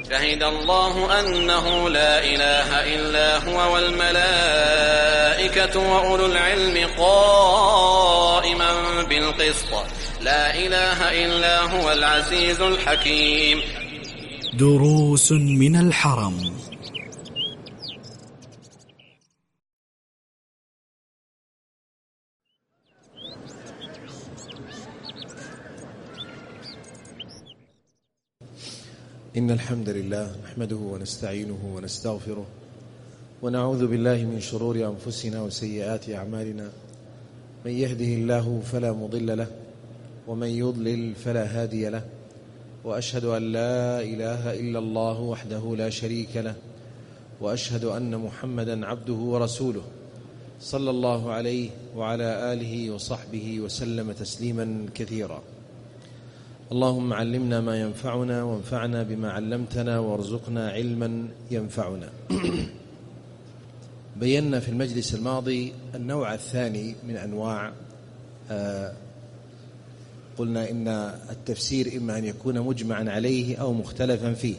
شهد الله أنه لا إله إلا هو والملائكة وأولو العلم قائما بالقسط لا إله إلا هو العزيز الحكيم. دروس من الحرم. إن الحمد لله نحمده ونستعينه ونستغفره ونعوذ بالله من شرور أنفسنا وسيئات أعمالنا. من يهده الله فلا مضل له ومن يضلل فلا هادي له، وأشهد أن لا إله إلا الله وحده لا شريك له، وأشهد أن محمدا عبده ورسوله صلى الله عليه وعلى آله وصحبه وسلم تسليما كثيرا. اللهم علمنا ما ينفعنا وانفعنا بما علمتنا وارزقنا علما ينفعنا. بينا في المجلس الماضي النوع الثاني من أنواع، قلنا إن التفسير إما أن يكون مجمعا عليه أو مختلفا فيه،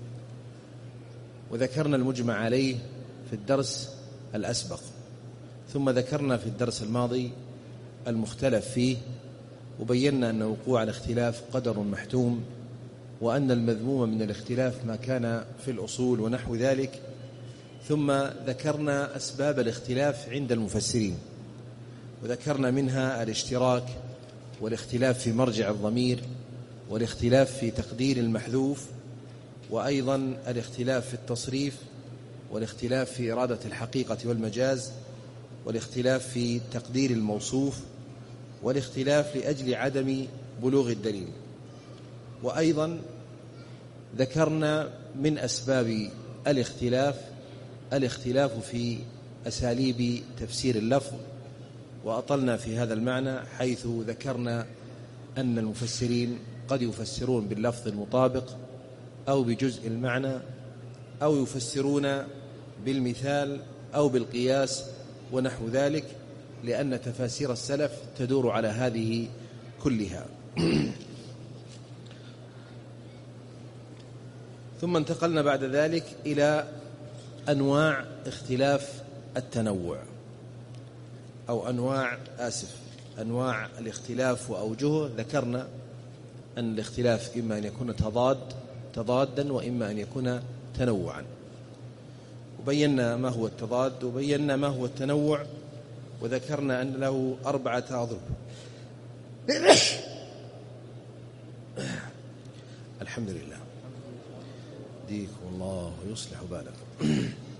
وذكرنا المجمع عليه في الدرس الأسبق، ثم ذكرنا في الدرس الماضي المختلف فيه، وبينا أن وقوع الاختلاف قدر محتوم، وأن المذموم من الاختلاف ما كان في الأصول ونحو ذلك. ثم ذكرنا أسباب الاختلاف عند المفسرين، وذكرنا منها الاشتراك والاختلاف في مرجع الضمير، والاختلاف في تقدير المحذوف، وأيضا الاختلاف في التصريف، والاختلاف في إرادة الحقيقة والمجاز، والاختلاف في تقدير الموصوف، والاختلاف لأجل عدم بلوغ الدليل. وأيضا ذكرنا من أسباب الاختلاف في أساليب تفسير اللفظ، وأطلنا في هذا المعنى، حيث ذكرنا أن المفسرين قد يفسرون باللفظ المطابق أو بجزء المعنى، أو يفسرون بالمثال أو بالقياس ونحو ذلك، لأن تفاسير السلف تدور على هذه كلها. ثم انتقلنا بعد ذلك إلى أنواع اختلاف التنوع، أو أنواع الاختلاف وأوجهه. ذكرنا أن الاختلاف إما أن يكون تضادا وإما أن يكون تنوعا، وبينا ما هو التضاد وبينا ما هو التنوع، وذكرنا أن له 4 أضرب. الحمد لله، ديكم الله ويصلح بالكم.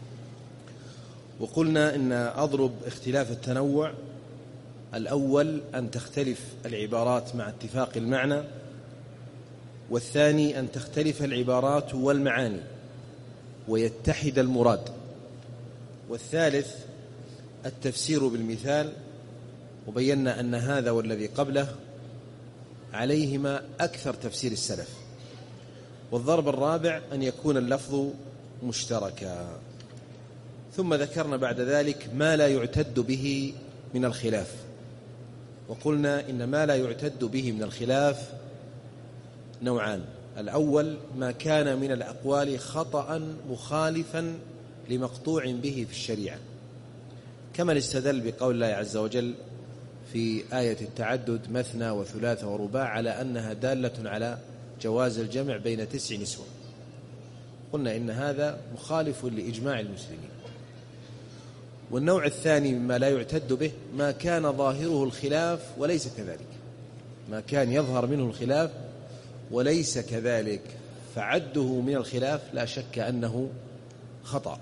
وقلنا إن أضرب اختلاف التنوع: الأول أن تختلف العبارات مع اتفاق المعنى، والثاني أن تختلف العبارات والمعاني ويتحد المراد، والثالث التفسير بالمثال، وبينا أن هذا والذي قبله عليهما أكثر تفسير السلف. والضرب الرابع أن يكون اللفظ مشتركا. ثم ذكرنا بعد ذلك ما لا يعتد به من الخلاف، وقلنا إن ما لا يعتد به من الخلاف نوعان: الأول ما كان من الأقوال خطأ مخالفا لمقطوع به في الشريعة، كما استدل بقول الله عز وجل في آية التعدد: مثنى وثلاث ورباع، على أنها دالة على جواز الجمع بين 9 نسوة. قلنا إن هذا مخالف لإجماع المسلمين. والنوع الثاني مما لا يعتد به ما كان ظاهره الخلاف وليس كذلك، ما كان يظهر منه الخلاف وليس كذلك، فعده من الخلاف لا شك أنه خطأ.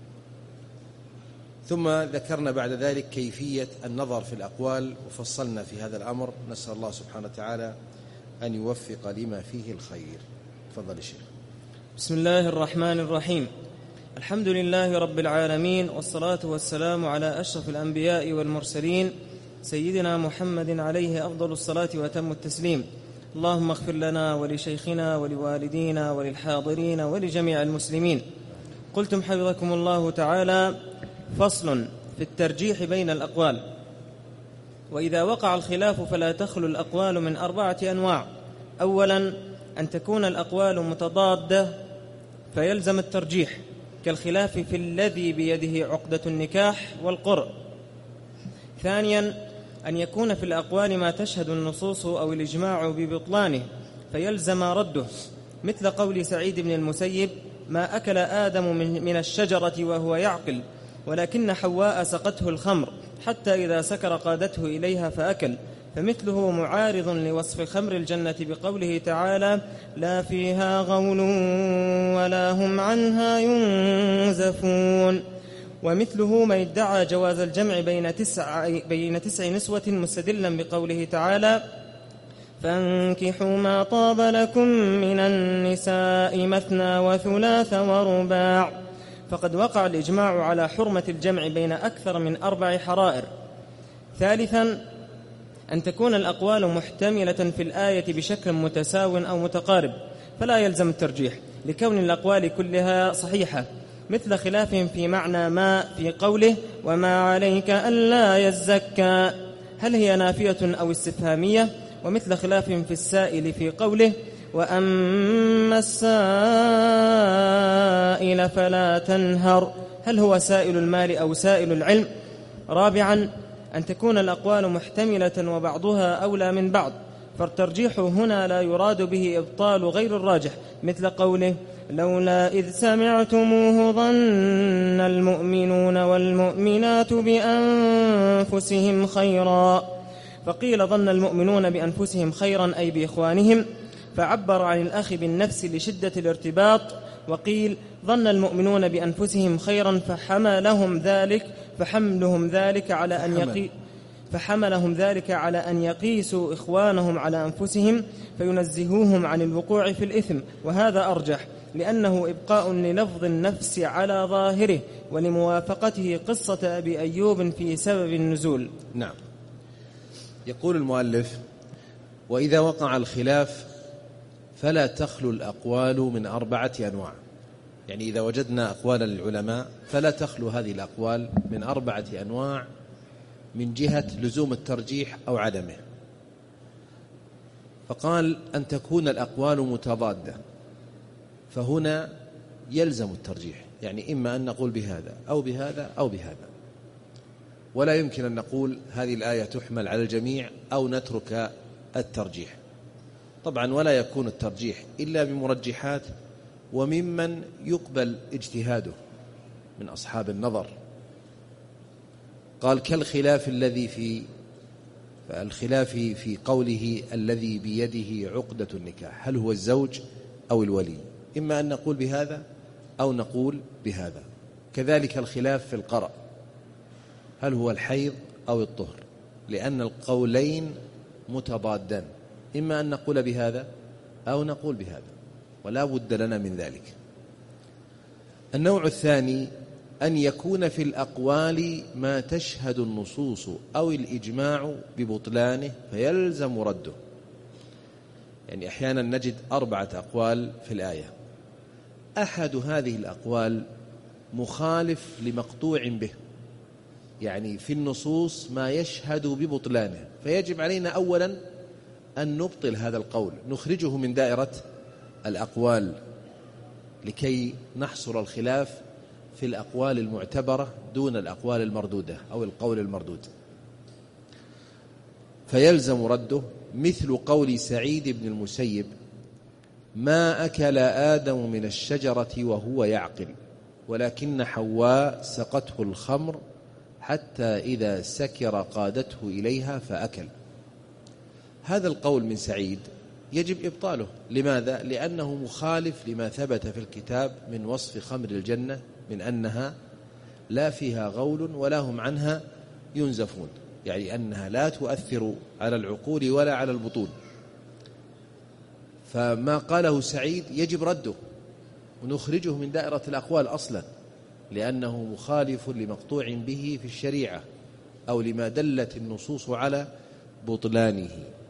ثم ذكرنا بعد ذلك كيفية النظر في الأقوال، وفصلنا في هذا الأمر. نسأل الله سبحانه وتعالى أن يوفق لما فيه الخير. تفضل الشيخ. بسم الله الرحمن الرحيم. الحمد لله رب العالمين، والصلاة والسلام على أشرف الأنبياء والمرسلين سيدنا محمد عليه أفضل الصلاة وأتم التسليم. اللهم اغفر لنا ولشيخنا ولوالدينا وللحاضرين ولجميع المسلمين. قلتم حفظكم الله تعالى: فصل في الترجيح بين الأقوال. وإذا وقع الخلاف فلا تخلو الأقوال من 4 أنواع: أولا أن تكون الأقوال متضادة فيلزم الترجيح، كالخلاف في الذي بيده عقدة النكاح والقرء. ثانيا أن يكون في الأقوال ما تشهد النصوص أو الإجماع ببطلانه فيلزم رده، مثل قول سعيد بن المسيب: ما أكل آدم من الشجرة وهو يعقل، ولكن حواء سقته الخمر حتى إذا سكر قادته إليها فأكل. فمثله معارض لوصف خمر الجنة بقوله تعالى: لا فيها غول ولا هم عنها ينزفون. ومثله من ادعى جواز الجمع بين تسع نسوة مستدلا بقوله تعالى: فانكحوا ما طاب لكم من النساء مثنى وثلاث ورباع. فقد وقع الإجماع على حرمة الجمع بين أكثر من 4 حرائر. ثالثا أن تكون الأقوال محتملة في الآية بشكل متساو أو متقارب، فلا يلزم الترجيح لكون الأقوال كلها صحيحة، مثل خلافهم في معنى ما في قوله: وما عليك ألا يزكى، هل هي نافية أو استفهامية؟ ومثل خلافهم في السائل في قوله: وأما السائل فلا تنهر، هل هو سائل المال أو سائل العلم؟ رابعا أن تكون الأقوال محتملة وبعضها أولى من بعض، فالترجيح هنا لا يراد به إبطال غير الراجح، مثل قوله: لولا إذ سمعتموه ظن المؤمنون والمؤمنات بأنفسهم خيرا، فقيل ظن المؤمنون بأنفسهم خيرا أي بإخوانهم، فعبر عن الأخ بالنفس لشدة الارتباط، وقيل ظن المؤمنون بأنفسهم خيرا فحملهم ذلك على أن يقيسوا إخوانهم على أنفسهم فينزهوهم عن الوقوع في الإثم، وهذا أرجح لأنه إبقاء للفظ النفس على ظاهره ولموافقته قصة أبي أيوب في سبب النزول. نعم. يقول المؤلف: وإذا وقع الخلاف فلا تخلو الأقوال من 4 أنواع، يعني إذا وجدنا أقوال العلماء فلا تخلو هذه الأقوال من 4 أنواع من جهة لزوم الترجيح أو عدمه. فقال: أن تكون الأقوال متضادة، فهنا يلزم الترجيح، يعني إما أن نقول بهذا أو بهذا أو بهذا، ولا يمكن أن نقول هذه الآية تحمل على الجميع أو نترك الترجيح. طبعا ولا يكون الترجيح إلا بمرجحات وممن يقبل اجتهاده من أصحاب النظر. قال: كالخلاف الذي في قوله الذي بيده عقدة النكاح، هل هو الزوج أو الولي؟ إما أن نقول بهذا أو نقول بهذا. كذلك الخلاف في القرء، هل هو الحيض أو الطهر؟ لأن القولين متضادان، إما أن نقول بهذا أو نقول بهذا، ولا بد لنا من ذلك. النوع الثاني أن يكون في الأقوال ما تشهد النصوص أو الإجماع ببطلانه فيلزم رده، يعني أحيانا نجد 4 أقوال في الآية، أحد هذه الأقوال مخالف لمقطوع به، يعني في النصوص ما يشهد ببطلانه، فيجب علينا أولا أن نبطل هذا القول، نخرجه من دائرة الأقوال لكي نحصر الخلاف في الأقوال المعتبرة دون الأقوال المردودة أو القول المردود، فيلزم رده. مثل قول سعيد بن المسيب: ما أكل آدم من الشجرة وهو يعقل، ولكن حواء سقته الخمر حتى إذا سكر قادته إليها فأكل. هذا القول من سعيد يجب إبطاله. لماذا؟ لأنه مخالف لما ثبت في الكتاب من وصف خمر الجنة من أنها لا فيها غول ولا هم عنها ينزفون، يعني أنها لا تؤثر على العقول ولا على البطون. فما قاله سعيد يجب رده ونخرجه من دائرة الأقوال أصلا، لأنه مخالف لمقطوع به في الشريعة أو لما دلت النصوص على بطلانه.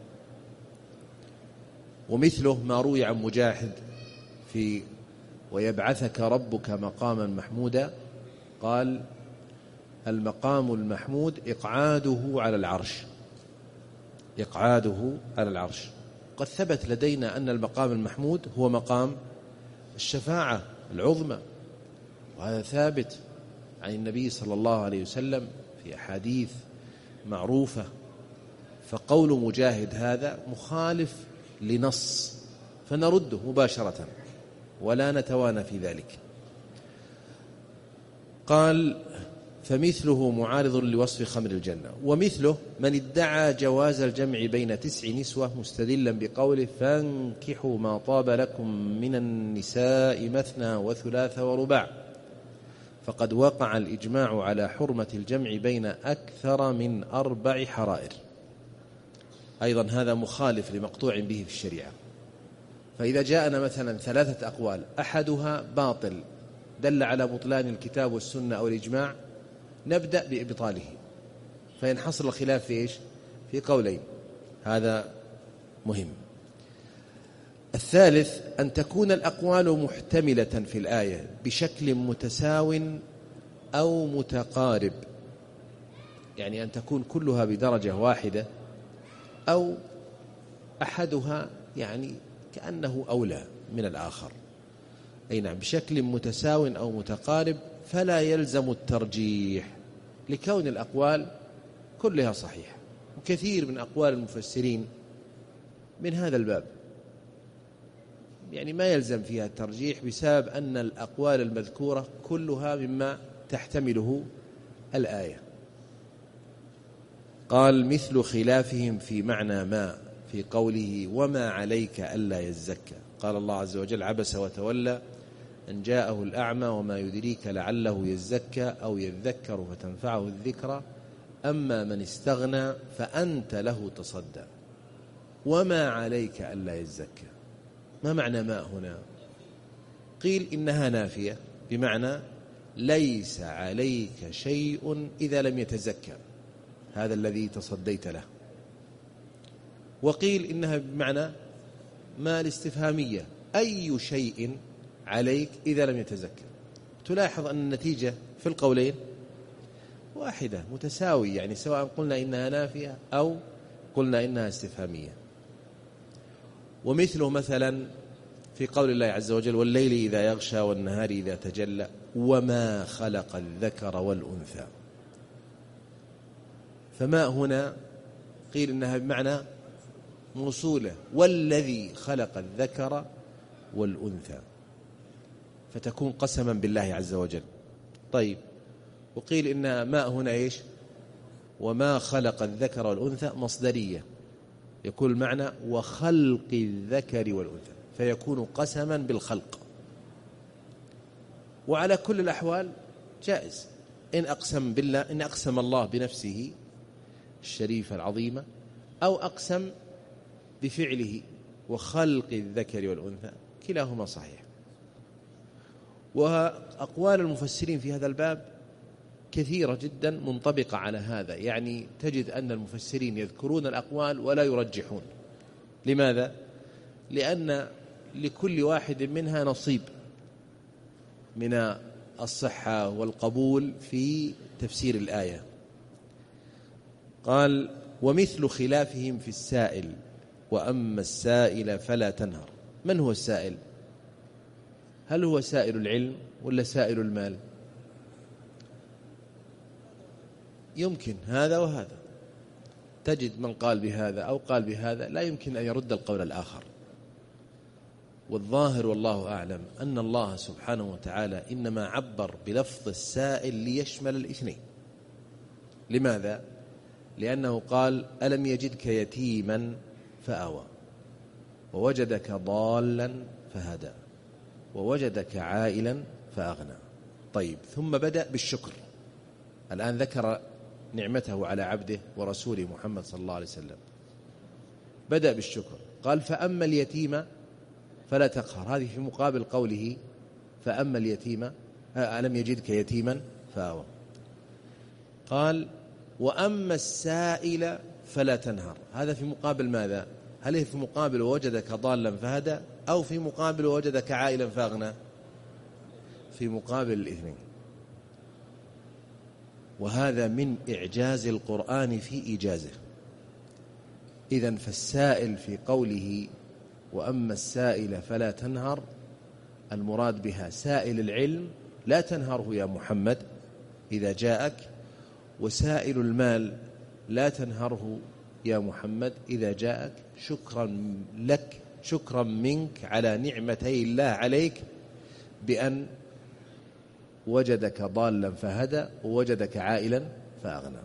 ومثله ما روي عن مجاهد في ويبعثك ربك مقاما محمودا، قال: المقام المحمود إقعاده على العرش، إقعاده على العرش. قد ثبت لدينا أن المقام المحمود هو مقام الشفاعة العظمى، وهذا ثابت عن النبي صلى الله عليه وسلم في أحاديث معروفة. فقول مجاهد هذا مخالف لنص، فنرده مباشرة ولا نتوانى في ذلك. قال: فمثله معارض لوصف خمر الجنة. ومثله من ادعى جواز الجمع بين 9 نسوة مستدلا بقوله: فانكحوا ما طاب لكم من النساء مثنى وثلاث ورباع، فقد وقع الإجماع على حرمة الجمع بين أكثر من 4 حرائر. أيضا هذا مخالف لمقطوع به في الشريعة. فإذا جاءنا مثلا 3 أقوال أحدها باطل دل على بطلان الكتاب والسنة أو الإجماع، نبدأ بإبطاله، فينحصر الخلاف في إيش؟ في قولين. هذا مهم. الثالث أن تكون الأقوال محتملة في الآية بشكل متساو أو متقارب، يعني أن تكون كلها بدرجة واحدة أو أحدها يعني كأنه أولى من الآخر. أي نعم، بشكل متساو أو متقارب، فلا يلزم الترجيح لكون الأقوال كلها صحيحة. وكثير من أقوال المفسرين من هذا الباب، يعني ما يلزم فيها الترجيح بسبب أن الأقوال المذكورة كلها مما تحتمله الآية. قال: مثل خلافهم في معنى ما في قوله: وما عليك ألا يزكى. قال الله عز وجل: عبس وتولى أن جاءه الأعمى وما يدريك لعله يزكى أو يذكر فتنفعه الذكرى أما من استغنى فأنت له تصدى وما عليك ألا يزكى. ما معنى ما هنا؟ قيل إنها نافية بمعنى ليس عليك شيء إذا لم يتزكى هذا الذي تصديت له. وقيل إنها بمعنى ما الاستفهامية، أي شيء عليك إذا لم يتزكى. تلاحظ أن النتيجة في القولين واحدة متساوي، يعني سواء قلنا إنها نافية أو قلنا إنها استفهامية. ومثله مثلا في قول الله عز وجل: والليل إذا يغشى والنهار إذا تجلى وما خلق الذكر والأنثى. فما هنا قيل إنها بمعنى موصولة، والذي خلق الذكر والأنثى، فتكون قسما بالله عز وجل. طيب، وقيل إن ما هنا إيش؟ وما خلق الذكر والأنثى مصدرية، يكون المعنى وخلق الذكر والأنثى، فيكون قسما بالخلق. وعلى كل الأحوال جائز، إن أقسم بالله، إن أقسم الله بنفسه الشريفة العظيمة، أو أقسم بفعله وخلق الذكر والأنثى، كلاهما صحيح. وأقوال المفسرين في هذا الباب كثيرة جدا منطبقة على هذا، يعني تجد أن المفسرين يذكرون الأقوال ولا يرجحون. لماذا؟ لأن لكل واحد منها نصيب من الصحة والقبول في تفسير الآية. قال: ومثل خلافهم في السائل وأما السائل فلا تنهر. من هو السائل؟ هل هو سائل العلم ولا سائل المال؟ يمكن هذا وهذا، تجد من قال بهذا أو قال بهذا، لا يمكن أن يرد القول الآخر. والظاهر والله أعلم أن الله سبحانه وتعالى إنما عبر بلفظ السائل ليشمل الاثنين. لماذا؟ لأنه قال: ألم يجدك يتيما فآوى ووجدك ضالا فهدى ووجدك عائلا فأغنى. طيب، ثم بدأ بالشكر. الآن ذكر نعمته على عبده ورسوله محمد صلى الله عليه وسلم، بدأ بالشكر. قال: فأما اليتيم فلا تقهر. هذه في مقابل قوله: فأما اليتيم ألم يجدك يتيما فآوى. قال: وأما السائل فلا تنهر. هذا في مقابل ماذا؟ هل هي في مقابل ووجدك ضالا فهدى، أو في مقابل ووجدك عائلا فأغنى؟ في مقابل الاثنين. وهذا من إعجاز القرآن في إيجازه. إذن فالسائل في قوله: وأما السائل فلا تنهر، المراد بها سائل العلم لا تنهره يا محمد إذا جاءك، وسائل المال لا تنهره يا محمد إذا جاءك، شكرا لك، شكرا منك على نعمتي الله عليك بأن وجدك ضالا فهدى ووجدك عائلا فأغنى.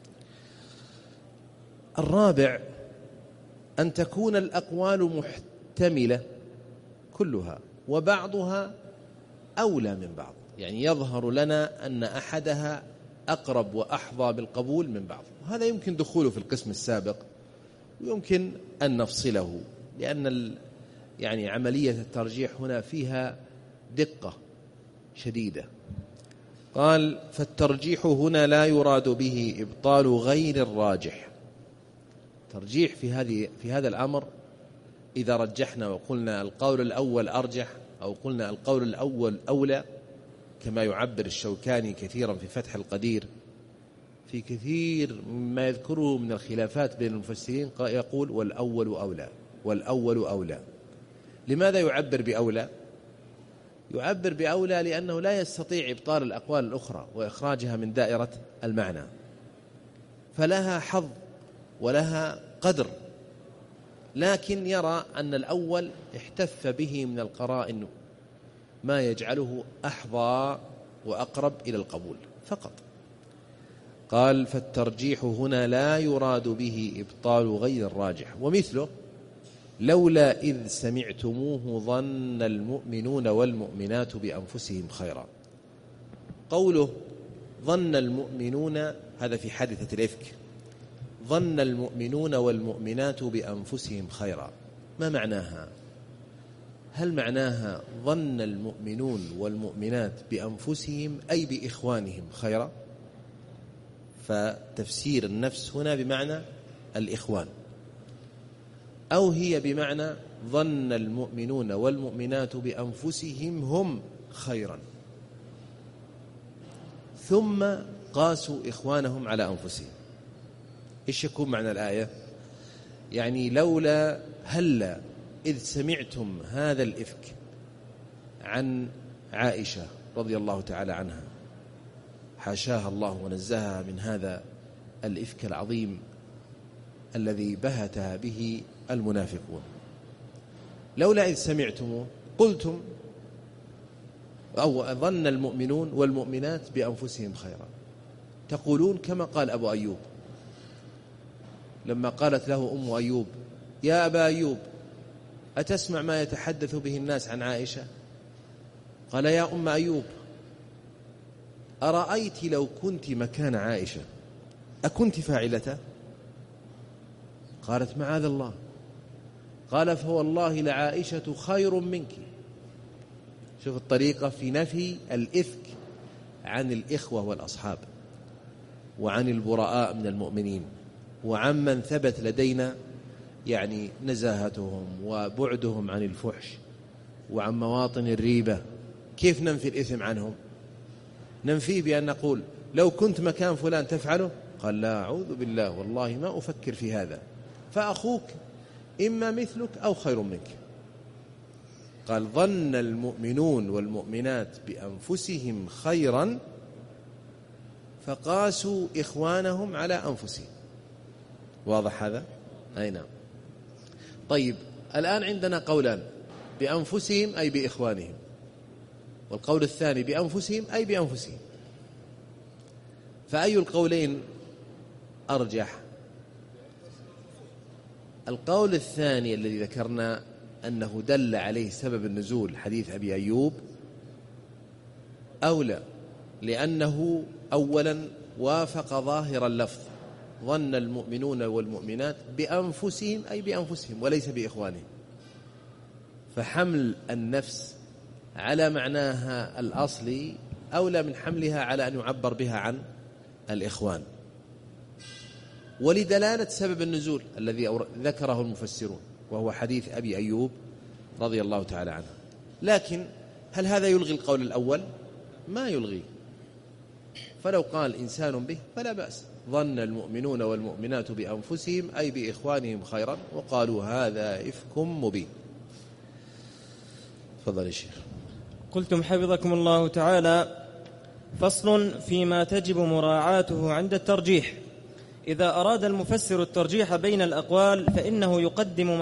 الرابع أن تكون الأقوال محتملة كلها وبعضها أولى من بعض، يعني يظهر لنا أن أحدها أقرب وأحظى بالقبول من بعض، وهذا يمكن دخوله في القسم السابق ويمكن أن نفصله، لأن يعني عملية الترجيح هنا فيها دقة شديدة. قال فالترجيح هنا لا يراد به إبطال غير الراجح. ترجيح في هذا الأمر إذا رجحنا وقلنا القول الأول أرجح أو قلنا القول الأول أولى، كما يعبر الشوكاني كثيرا في فتح القدير في كثير مما يذكره من الخلافات بين المفسرين، يقول والأول أولى والأول أولى. لماذا يعبر بأولى؟ يعبر بأولى لأنه لا يستطيع إبطال الأقوال الأخرى وإخراجها من دائرة المعنى، فلها حظ ولها قدر، لكن يرى أن الأول احتف به من القرائن ما يجعله أحظى وأقرب إلى القبول فقط. قال فالترجيح هنا لا يراد به إبطال غير الراجح، ومثله لولا إذ سمعتموه ظن المؤمنون والمؤمنات بأنفسهم خيرا. قوله ظن المؤمنون هذا في حادثة الإفك، ظن المؤمنون والمؤمنات بأنفسهم خيرا، ما معناها؟ هل معناها ظن المؤمنون والمؤمنات بأنفسهم أي بإخوانهم خيرا؟ فتفسير النفس هنا بمعنى الإخوان، أو هي بمعنى ظن المؤمنون والمؤمنات بأنفسهم هم خيرا، ثم قاسوا إخوانهم على أنفسهم. إيش يكون معنى الآية؟ يعني لولا هلا إذ سمعتم هذا الإفك عن عائشة رضي الله تعالى عنها، حاشاها الله ونزهها من هذا الإفك العظيم الذي بهتها به المنافقون، لولا إذ سمعتم قلتم أو ظن المؤمنون والمؤمنات بأنفسهم خيرا، تقولون كما قال أبو أيوب لما قالت له أم أيوب يا أبا أيوب أتسمع ما يتحدث به الناس عن عائشة؟ قال يا أم أيوب أرأيت لو كنت مكان عائشة أكنت فاعلته؟ قالت معاذ الله. قال فوالله لعائشة خير منك. شوف الطريقة في نفي الإفك عن الإخوة والأصحاب وعن البراء من المؤمنين وعمن ثبت لدينا يعني نزاهتهم وبعدهم عن الفحش وعن مواطن الريبة. كيف ننفي الإثم عنهم؟ ننفيه بأن نقول لو كنت مكان فلان تفعله؟ قال لا أعوذ بالله والله ما أفكر في هذا، فأخوك إما مثلك أو خير منك. قال ظن المؤمنون والمؤمنات بأنفسهم خيرا فقاسوا إخوانهم على أنفسهم. واضح هذا؟ أي نعم. طيب الآن عندنا قولان، بأنفسهم أي بإخوانهم، والقول الثاني بأنفسهم أي بأنفسهم، فأي القولين أرجح؟ القول الثاني الذي ذكرنا أنه دل عليه سبب النزول حديث أبي أيوب أولى، لأنه أولا وافق ظاهر اللفظ ظن المؤمنون والمؤمنات بأنفسهم أي بأنفسهم وليس بإخوانهم، فحمل النفس على معناها الأصلي أولى من حملها على أن يعبر بها عن الإخوان، ولدلالة سبب النزول الذي ذكره المفسرون وهو حديث أبي أيوب رضي الله تعالى عنه. لكن هل هذا يلغي القول الأول؟ ما يلغي، فلو قال إنسان به فلا بأس، ظن المؤمنون والمؤمنات بأنفسهم أي بإخوانهم خيرا، وقالوا هذا إفك مبين. تفضل يا شيخ. قلتم حفظكم الله تعالى: فصل فيما تجب مراعاته عند الترجيح. إذا أراد المفسر الترجيح بين الأقوال فإنه يقدم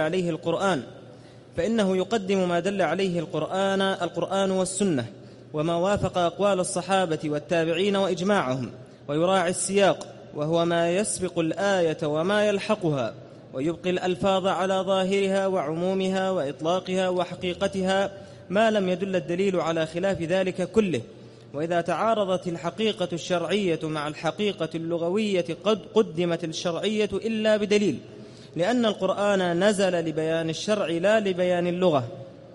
ما دل عليه القرآن والسنة، وما وافق أقوال الصحابة والتابعين وإجماعهم، ويراعي السياق وهو ما يسبق الآية وما يلحقها، ويبقي الألفاظ على ظاهرها وعمومها وإطلاقها وحقيقتها ما لم يدل الدليل على خلاف ذلك كله. وإذا تعارضت الحقيقة الشرعية مع الحقيقة اللغوية قد قدمت الشرعية إلا بدليل، لأن القرآن نزل لبيان الشرع لا لبيان اللغة.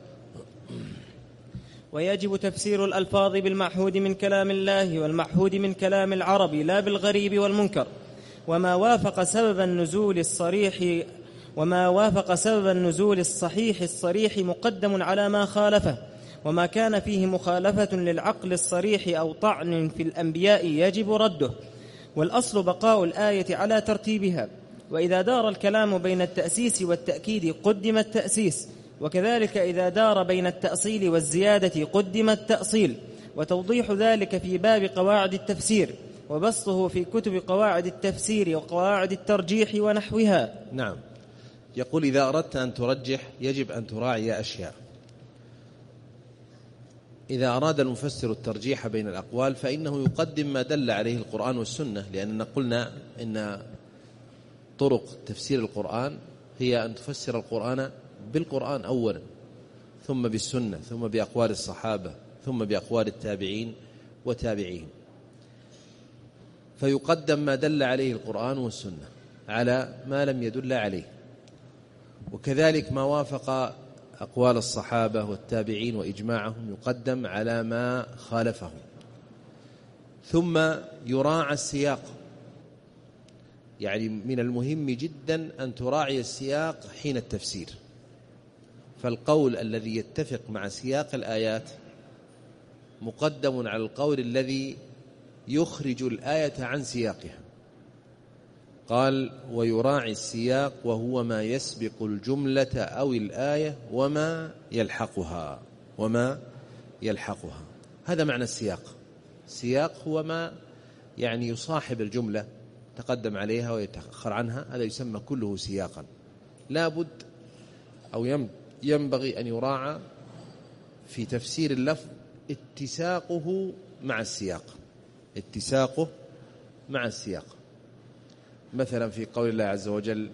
ويجب تفسير الألفاظ بالمعهود من كلام الله والمعهود من كلام العرب لا بالغريب والمنكر. وما وافق سبب النزول الصحيح الصريح مقدم على ما خالفه، وما كان فيه مخالفة للعقل الصريح أو طعن في الأنبياء يجب رده، والأصل بقاء الآية على ترتيبها. وإذا دار الكلام بين التأسيس والتأكيد قدم التأسيس، وكذلك إذا دار بين التأصيل والزيادة قدم التأصيل. وتوضيح ذلك في باب قواعد التفسير، وبسطه في كتب قواعد التفسير وقواعد الترجيح ونحوها. نعم. يقول: إذا أردت أن ترجح يجب أن تراعي أشياء. إذا أراد المفسر الترجيح بين الأقوال فإنه يقدم ما دل عليه القرآن والسنة، لأننا قلنا إن طرق تفسير القرآن هي أن تفسر القرآن بالقرآن أولا، ثم بالسنة، ثم بأقوال الصحابة، ثم بأقوال التابعين وتابعين. فيقدم ما دل عليه القرآن والسنة على ما لم يدل عليه، وكذلك ما وافق أقوال الصحابة والتابعين وإجماعهم يقدم على ما خالفهم. ثم يراعى السياق، يعني من المهم جدا أن تراعي السياق حين التفسير. فالقول الذي يتفق مع سياق الآيات مقدم على القول الذي يخرج الآية عن سياقها. قال: ويراعي السياق وهو ما يسبق الجملة أو الآية وما يلحقها. هذا معنى السياق. السياق هو ما يعني يصاحب الجملة، تقدم عليها ويتأخر عنها، هذا يسمى كله سياقا. لا بد أو ينبغي أن يراعى في تفسير اللفظ اتساقه مع السياق. مثلا في قول الله عز وجل: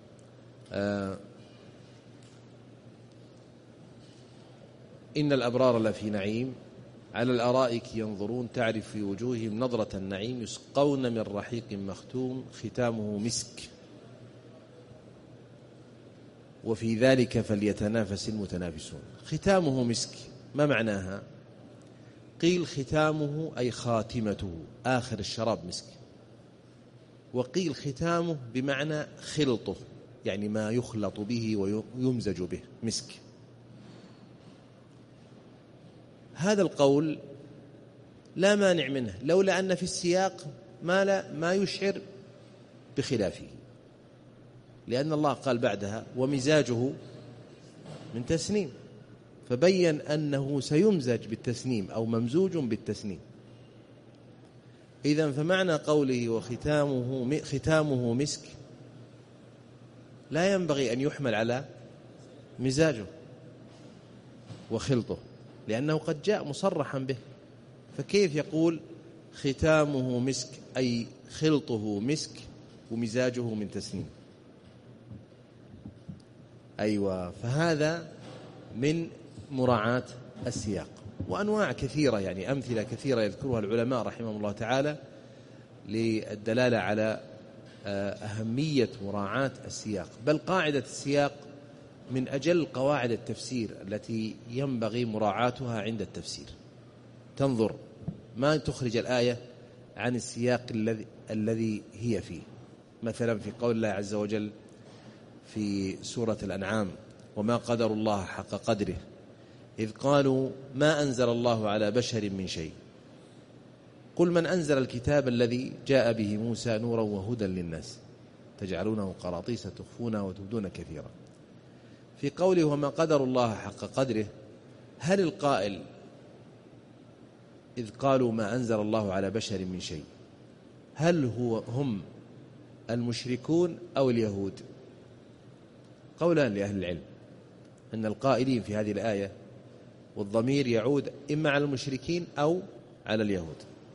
إن الأبرار لفي نعيم على الأرائك ينظرون تعرف في وجوههم نظرة النعيم يسقون من رحيق مختوم ختامه مسك وفي ذلك فليتنافس المتنافسون. ختامه مسك، ما معناها؟ قيل ختامه أي خاتمته، آخر الشراب مسك، وقيل ختامه بمعنى خلطه، يعني ما يخلط به ويمزج به مسك. هذا القول لا مانع منه، لولا أن في السياق ما يشعر بخلافه، لأن الله قال بعدها: ومزاجه من تسنيم، فبين أنه سيمزج بالتسنيم أو ممزوج بالتسنيم. إذن فمعنى قوله وختامه مسك لا ينبغي أن يحمل على مزاجه وخلطه، لأنه قد جاء مصرحا به. فكيف يقول ختامه مسك أي خلطه مسك ومزاجه من تسنيم؟ أيوة، فهذا من مراعاة السياق. وأنواع كثيرة، يعني أمثلة كثيرة يذكرها العلماء رحمهم الله تعالى للدلالة على أهمية مراعاة السياق. بل قاعدة السياق من أجل قواعد التفسير التي ينبغي مراعاتها عند التفسير. تنظر ما تخرج الآية عن السياق الذي هي فيه. مثلا في قول الله عز وجل في سورة الأنعام: وما قدر الله حق قدره إذ قالوا ما أنزل الله على بشر من شيء قل من أنزل الكتاب الذي جاء به موسى نورا وهدى للناس تجعلونه قراطيس تخفونها وتبدون كثيرا. في قوله وما قدر الله حق قدره هل القائل إذ قالوا ما أنزل الله على بشر من شيء، هل هم المشركون أو اليهود؟ قولان لأهل العلم أن القائلين في هذه الآية والضمير يعود إما على المشركين أو على اليهود.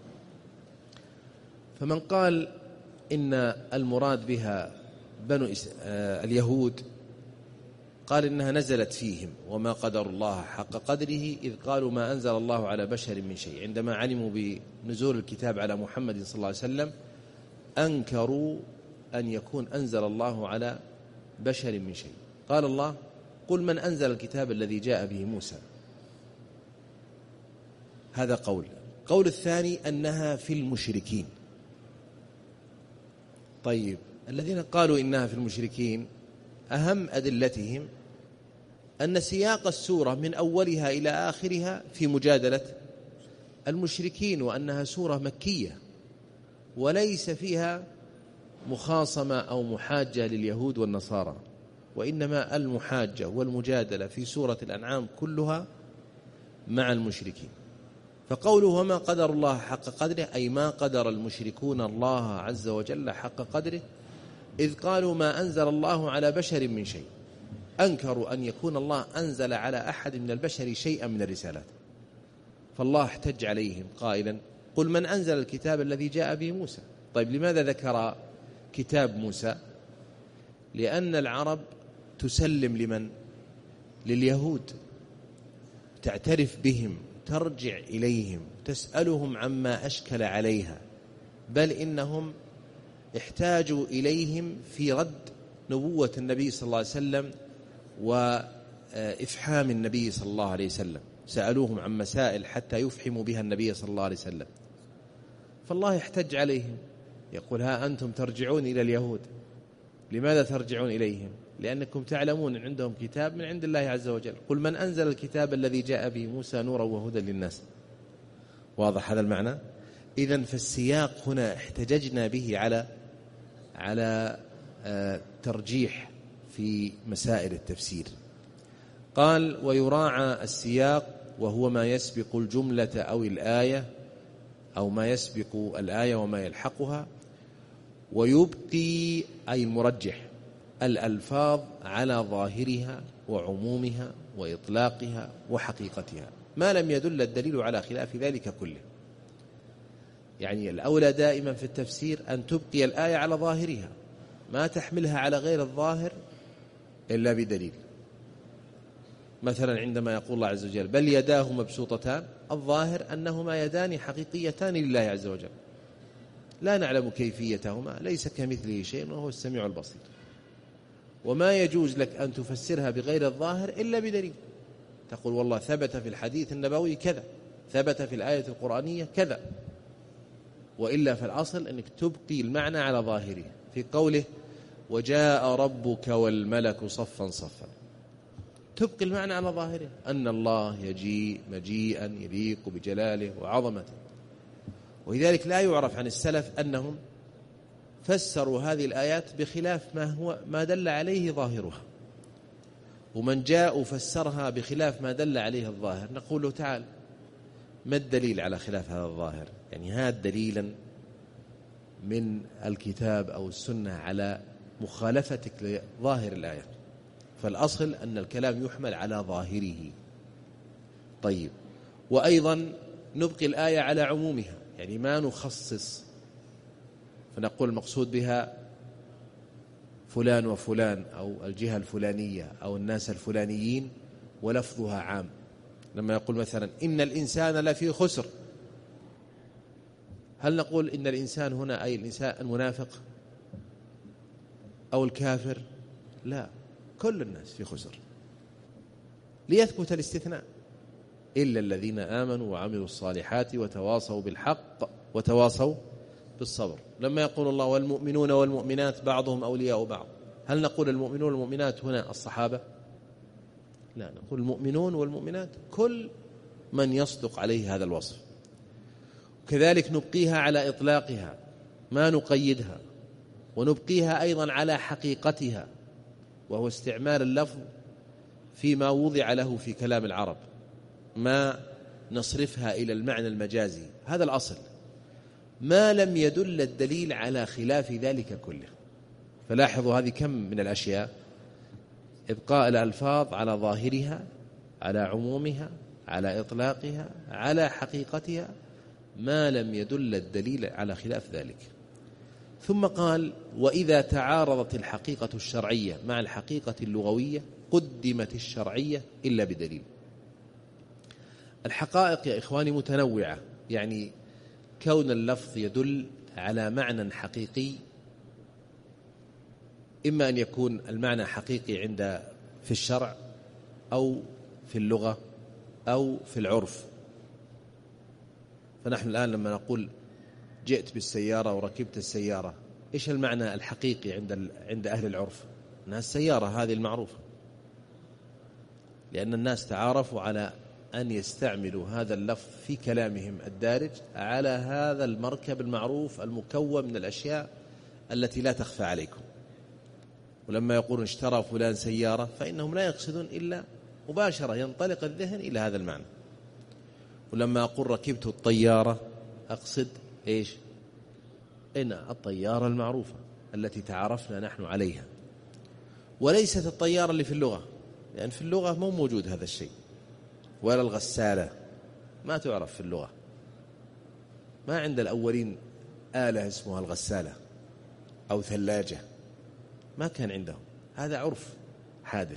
فمن قال إن المراد بها اليهود قال إنها نزلت فيهم وما قدر الله حق قدره إذ قالوا ما أنزل الله على بشر من شيء، عندما علموا بنزول الكتاب على محمد صلى الله عليه وسلم أنكروا أن يكون أنزل الله على بشر من شيء. قال الله قل من أنزل الكتاب الذي جاء به موسى. هذا قول الثاني أنها في المشركين. طيب الذين قالوا إنها في المشركين أهم أدلتهم أن سياق السورة من أولها إلى آخرها في مجادلة المشركين، وأنها سورة مكية وليس فيها مخاصمة أو محاجة لليهود والنصارى، وإنما المحاجة والمجادلة في سورة الأنعام كلها مع المشركين. فقوله وما قدر الله حق قدره أي ما قدر المشركون الله عز وجل حق قدره إذ قالوا ما أنزل الله على بشر من شيء، أنكروا أن يكون الله أنزل على أحد من البشر شيئا من الرسالات. فالله احتج عليهم قائلا قل من أنزل الكتاب الذي جاء به موسى. طيب لماذا ذكر كتاب موسى؟ لأن العرب تسلم لمن؟ لليهود، تعترف بهم، ترجع إليهم، تسألهم عما أشكل عليها، بل إنهم احتاجوا إليهم في رد نبوة النبي صلى الله عليه وسلم وإفحام النبي صلى الله عليه وسلم، سألوهم عن مسائل حتى يفحموا بها النبي صلى الله عليه وسلم. فالله يحتج عليهم يقول ها أنتم ترجعون إلى اليهود، لماذا ترجعون إليهم؟ لأنكم تعلمون عندهم كتاب من عند الله عز وجل. قل من أنزل الكتاب الذي جاء به موسى نورا وهدى للناس. واضح هذا المعنى؟ إذن فالسياق هنا احتججنا به على ترجيح في مسائل التفسير. قال ويراعى السياق وهو ما يسبق الجملة أو الآية أو ما يسبق الآية وما يلحقها، ويبقي أي المرجح الألفاظ على ظاهرها وعمومها وإطلاقها وحقيقتها ما لم يدل الدليل على خلاف ذلك كله. يعني الأولى دائما في التفسير أن تبقي الآية على ظاهرها، ما تحملها على غير الظاهر إلا بدليل. مثلا عندما يقول الله عز وجل بل يداه مبسوطتان، الظاهر أنهما يدان حقيقيتان لله عز وجل، لا نعلم كيفيتهما، ليس كمثله شيء وهو السميع البصير. وما يجوز لك أن تفسرها بغير الظاهر إلا بدليل، تقول والله ثبت في الحديث النبوي كذا، ثبت في الآية القرآنية كذا، وإلا فالأصل أنك تبقي المعنى على ظاهره. في قوله وجاء ربك والملك صفا صفا، تبقي المعنى على ظاهره أن الله يجيء مجيئا يليق بجلاله وعظمته. ولذلك لا يعرف عن السلف أنهم فسروا هذه الآيات بخلاف ما دل عليه ظاهرها، ومن جاء فسرها بخلاف ما دل عليه الظاهر نقول له تعال ما الدليل على خلاف هذا الظاهر؟ يعني هذا دليلا من الكتاب أو السنة على مخالفتك لظاهر الآية. فالأصل أن الكلام يحمل على ظاهره. طيب وأيضا نبقي الآية على عمومها، يعني ما نخصص فنقول المقصود بها فلان وفلان أو الجهة الفلانية أو الناس الفلانيين ولفظها عام. لما يقول مثلا إن الإنسان لفي خسر، هل نقول إن الإنسان هنا أي الإنسان المنافق أو الكافر؟ لا، كل الناس في خسر، ليثبت الاستثناء إلا الذين آمنوا وعملوا الصالحات وتواصوا بالحق وتواصوا بالصبر. لما يقول الله والمؤمنون والمؤمنات بعضهم أولياء بعض، هل نقول المؤمنون والمؤمنات هنا الصحابة؟ لا، نقول المؤمنون والمؤمنات كل من يصدق عليه هذا الوصف. كذلك نبقيها على إطلاقها ما نقيدها، ونبقيها أيضا على حقيقتها وهو استعمال اللفظ فيما وضع له في كلام العرب. ما نصرفها إلى المعنى المجازي، هذا الأصل، ما لم يدل الدليل على خلاف ذلك كله. فلاحظوا هذه كم من الأشياء: إبقاء الألفاظ على ظاهرها، على عمومها، على إطلاقها، على حقيقتها، ما لم يدل الدليل على خلاف ذلك. ثم قال: وإذا تعارضت الحقيقة الشرعية مع الحقيقة اللغوية قدمت الشرعية إلا بدليل. الحقائق يا إخواني متنوعة، يعني كون اللفظ يدل على معنى حقيقي، إما أن يكون المعنى حقيقي في الشرع أو في اللغة أو في العرف. فنحن الآن لما نقول جئت بالسيارة وركبت السيارة، إيش المعنى الحقيقي عند أهل العرف؟ أنها السيارة هذه المعروفة، لأن الناس تعارفوا على أن يستعملوا هذا اللفظ في كلامهم الدارج على هذا المركب المعروف المكون من الأشياء التي لا تخفى عليكم. ولما يقولون اشترى فلان سيارة فإنهم لا يقصدون إلا مباشرة ينطلق الذهن إلى هذا المعنى. ولما أقول ركبت الطيارة أقصد إيش؟ إن الطيارة المعروفة التي تعرفنا نحن عليها، وليست الطيارة اللي في اللغة، لأن في اللغة مو موجود هذا الشيء. ولا الغسالة ما تعرف في اللغة، ما عند الأولين آلة اسمها الغسالة أو ثلاجة، ما كان عندهم، هذا عرف حادث.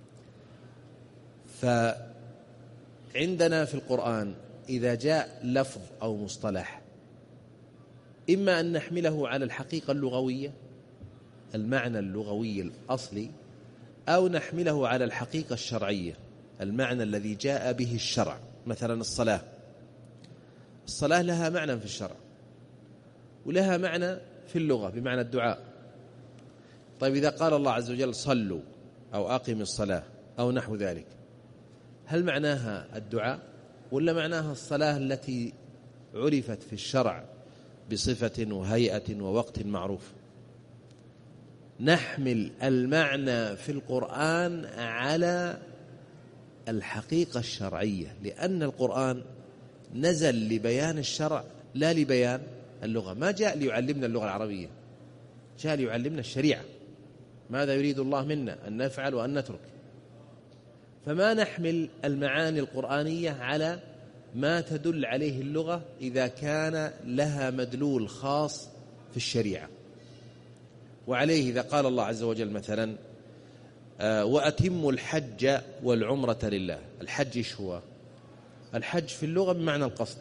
فعندنا في القرآن إذا جاء لفظ أو مصطلح، إما أن نحمله على الحقيقة اللغوية، المعنى اللغوي الأصلي، أو نحمله على الحقيقة الشرعية، المعنى الذي جاء به الشرع. مثلا الصلاة لها معنى في الشرع ولها معنى في اللغة بمعنى الدعاء. طيب إذا قال الله عز وجل صلوا أو أقم الصلاة أو نحو ذلك، هل معناها الدعاء ولا معناها الصلاة التي عرفت في الشرع بصفة وهيئة ووقت معروف؟ نحمل المعنى في القرآن على الحقيقة الشرعية، لأن القرآن نزل لبيان الشرع لا لبيان اللغة. ما جاء ليعلمنا اللغة العربية، جاء ليعلمنا الشريعة. ماذا يريد الله منا؟ أن نفعل وأن نترك. فما نحمل المعاني القرآنية على ما تدل عليه اللغة إذا كان لها مدلول خاص في الشريعة. وعليه إذا قال الله عز وجل مثلا وأتموا الحج والعمرة لله، الحج إيش هو؟ الحج في اللغة بمعنى القصد،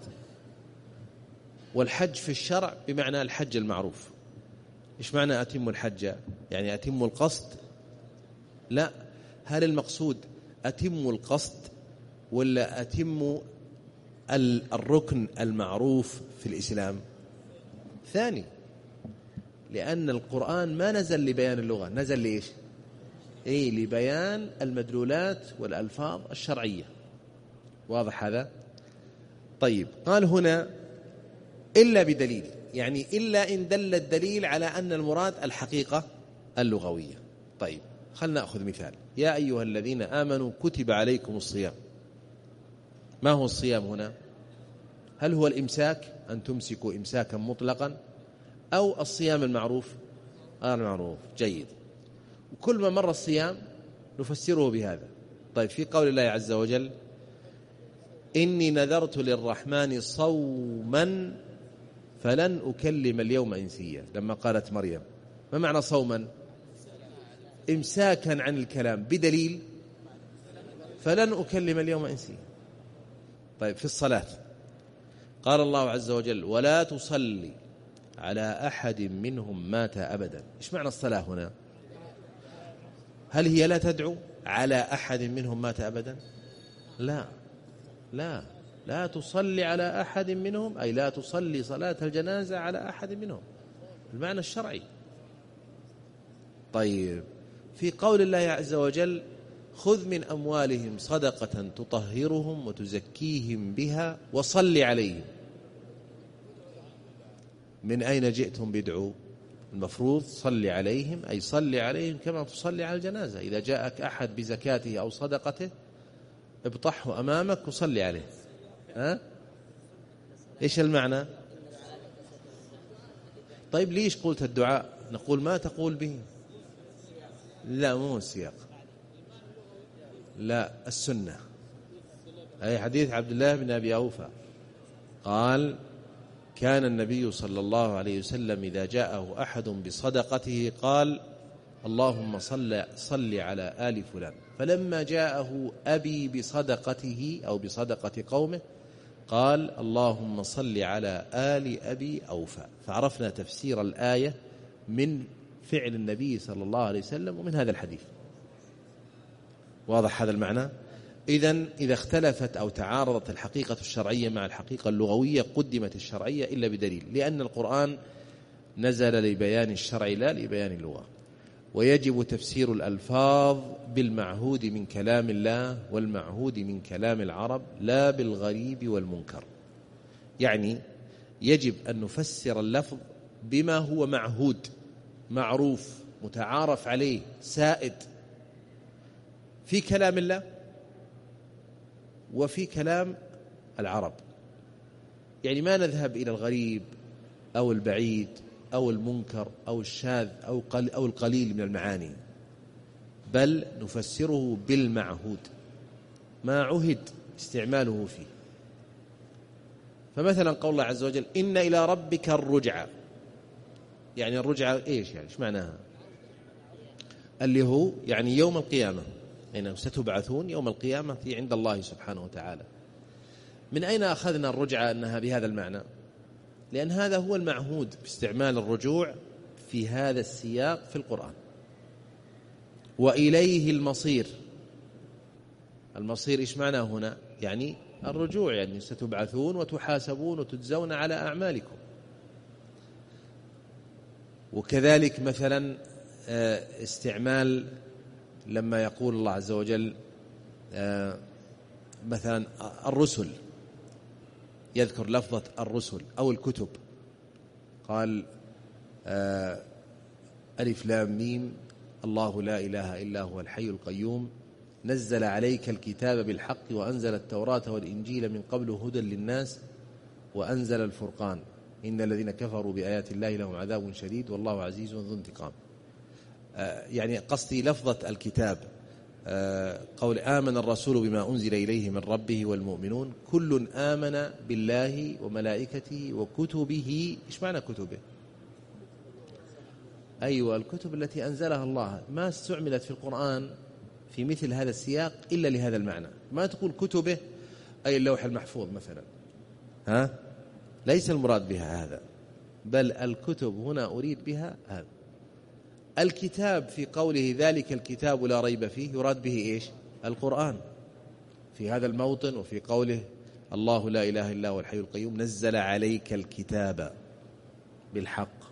والحج في الشرع بمعنى الحج المعروف. إيش معنى أتموا الحج؟ يعني أتموا القصد؟ لا، هل المقصود أتموا القصد ولا أتموا الركن المعروف في الإسلام؟ ثاني، لأن القرآن ما نزل لبيان اللغة، نزل لإيش؟ لبيان المدلولات والألفاظ الشرعية. واضح هذا؟ طيب، قال هنا إلا بدليل، يعني إلا إن دل الدليل على أن المراد الحقيقة اللغوية. طيب، خلنا نأخذ مثال. يا أيها الذين آمنوا كتب عليكم الصيام. ما هو الصيام هنا؟ هل هو الإمساك، أن تمسكوا إمساكا مطلقا، أو الصيام المعروف؟ المعروف. جيد. وكل ما مر الصيام نفسره بهذا. طيب، في قول الله عز وجل إني نذرت للرحمن صوما فلن أكلم اليوم إنسيا، لما قالت مريم، ما معنى صوما؟ إمساكا عن الكلام بدليل فلن أكلم اليوم إنسيا. طيب، في الصلاة قال الله عز وجل ولا تصلي على أحد منهم مات أبدا. إيش معنى الصلاة هنا؟ هل هي لا تدعو على أحد منهم مات أبدا؟ لا لا، لا تصلي على أحد منهم، أي لا تصلي صلاة الجنازة على أحد منهم، المعنى الشرعي. طيب، في قول الله عز وجل خذ من أموالهم صدقة تطهرهم وتزكيهم بها وصل عليهم، من أين جئتم بدعو؟ المفروض صل عليهم، أي صل عليهم كما تصلي على الجنازة. إذا جاءك أحد بزكاته أو صدقته ابطحه أمامك وصلي عليه. إيش المعنى؟ طيب ليش قلت الدعاء؟ نقول ما تقول به. لا مو السياق، لا السنة. أي حديث عبد الله بن أبي أوفى قال كان النبي صلى الله عليه وسلم إذا جاءه أحد بصدقته قال اللهم صل على آل فلان، فلما جاءه أبي بصدقته أو بصدقة قومه قال اللهم صل على آل أبي أوفى. فعرفنا تفسير الآية من فعل النبي صلى الله عليه وسلم ومن هذا الحديث. واضح هذا المعنى؟ إذن إذا اختلفت أو تعارضت الحقيقة الشرعية مع الحقيقة اللغوية قدمت الشرعية إلا بدليل، لأن القرآن نزل لبيان الشرع لا لبيان اللغة. ويجب تفسير الألفاظ بالمعهود من كلام الله والمعهود من كلام العرب لا بالغريب والمنكر. يعني يجب أن نفسر اللفظ بما هو معهود معروف متعارف عليه سائد في كلام الله وفي كلام العرب. يعني ما نذهب إلى الغريب أو البعيد أو المنكر أو الشاذ أو القليل من المعاني، بل نفسره بالمعهود ما عهد استعماله فيه. فمثلا قول الله عز وجل إن إلى ربك الرجعى، يعني الرجعى إيش؟ يعني إيش معناها؟ اللي هو يعني يوم القيامة، يعني ستبعثون يوم القيامة في عند الله سبحانه وتعالى. من أين أخذنا الرجعى أنها بهذا المعنى؟ لأن هذا هو المعهود في استعمال الرجوع في هذا السياق في القرآن. وإليه المصير، المصير إيش معناه هنا؟ يعني الرجوع، يعني ستبعثون وتحاسبون وتجزون على أعمالكم. وكذلك مثلا استعمال لما يقول الله عز وجل مثلا الرسل، يذكر لفظة الرسل أو الكتب، قال ألف لام ميم الله لا إله إلا هو الحي القيوم نزل عليك الكتاب بالحق وأنزل التوراة والإنجيل من قبل هدى للناس وأنزل الفرقان إن الذين كفروا بآيات الله لهم عذاب شديد والله عزيز ذو انتقام. يعني قصدي لفظة الكتاب، قول آمن الرسول بما أنزل إليه من ربه والمؤمنون كل آمن بالله وملائكته وكتبه. إيش معنى كتبه؟ أيوة الكتب التي أنزلها الله، ما استعملت في القرآن في مثل هذا السياق إلا لهذا المعنى. ما تقول كتبه أي اللوح المحفوظ مثلا، ليس المراد بها هذا، بل الكتب هنا أريد بها هذا. الكتاب في قوله ذلك الكتاب لا ريب فيه يراد به إيش؟ القرآن في هذا الموطن. وفي قوله الله لا إله إلا هو الحي القيوم نزل عليك الكتاب بالحق.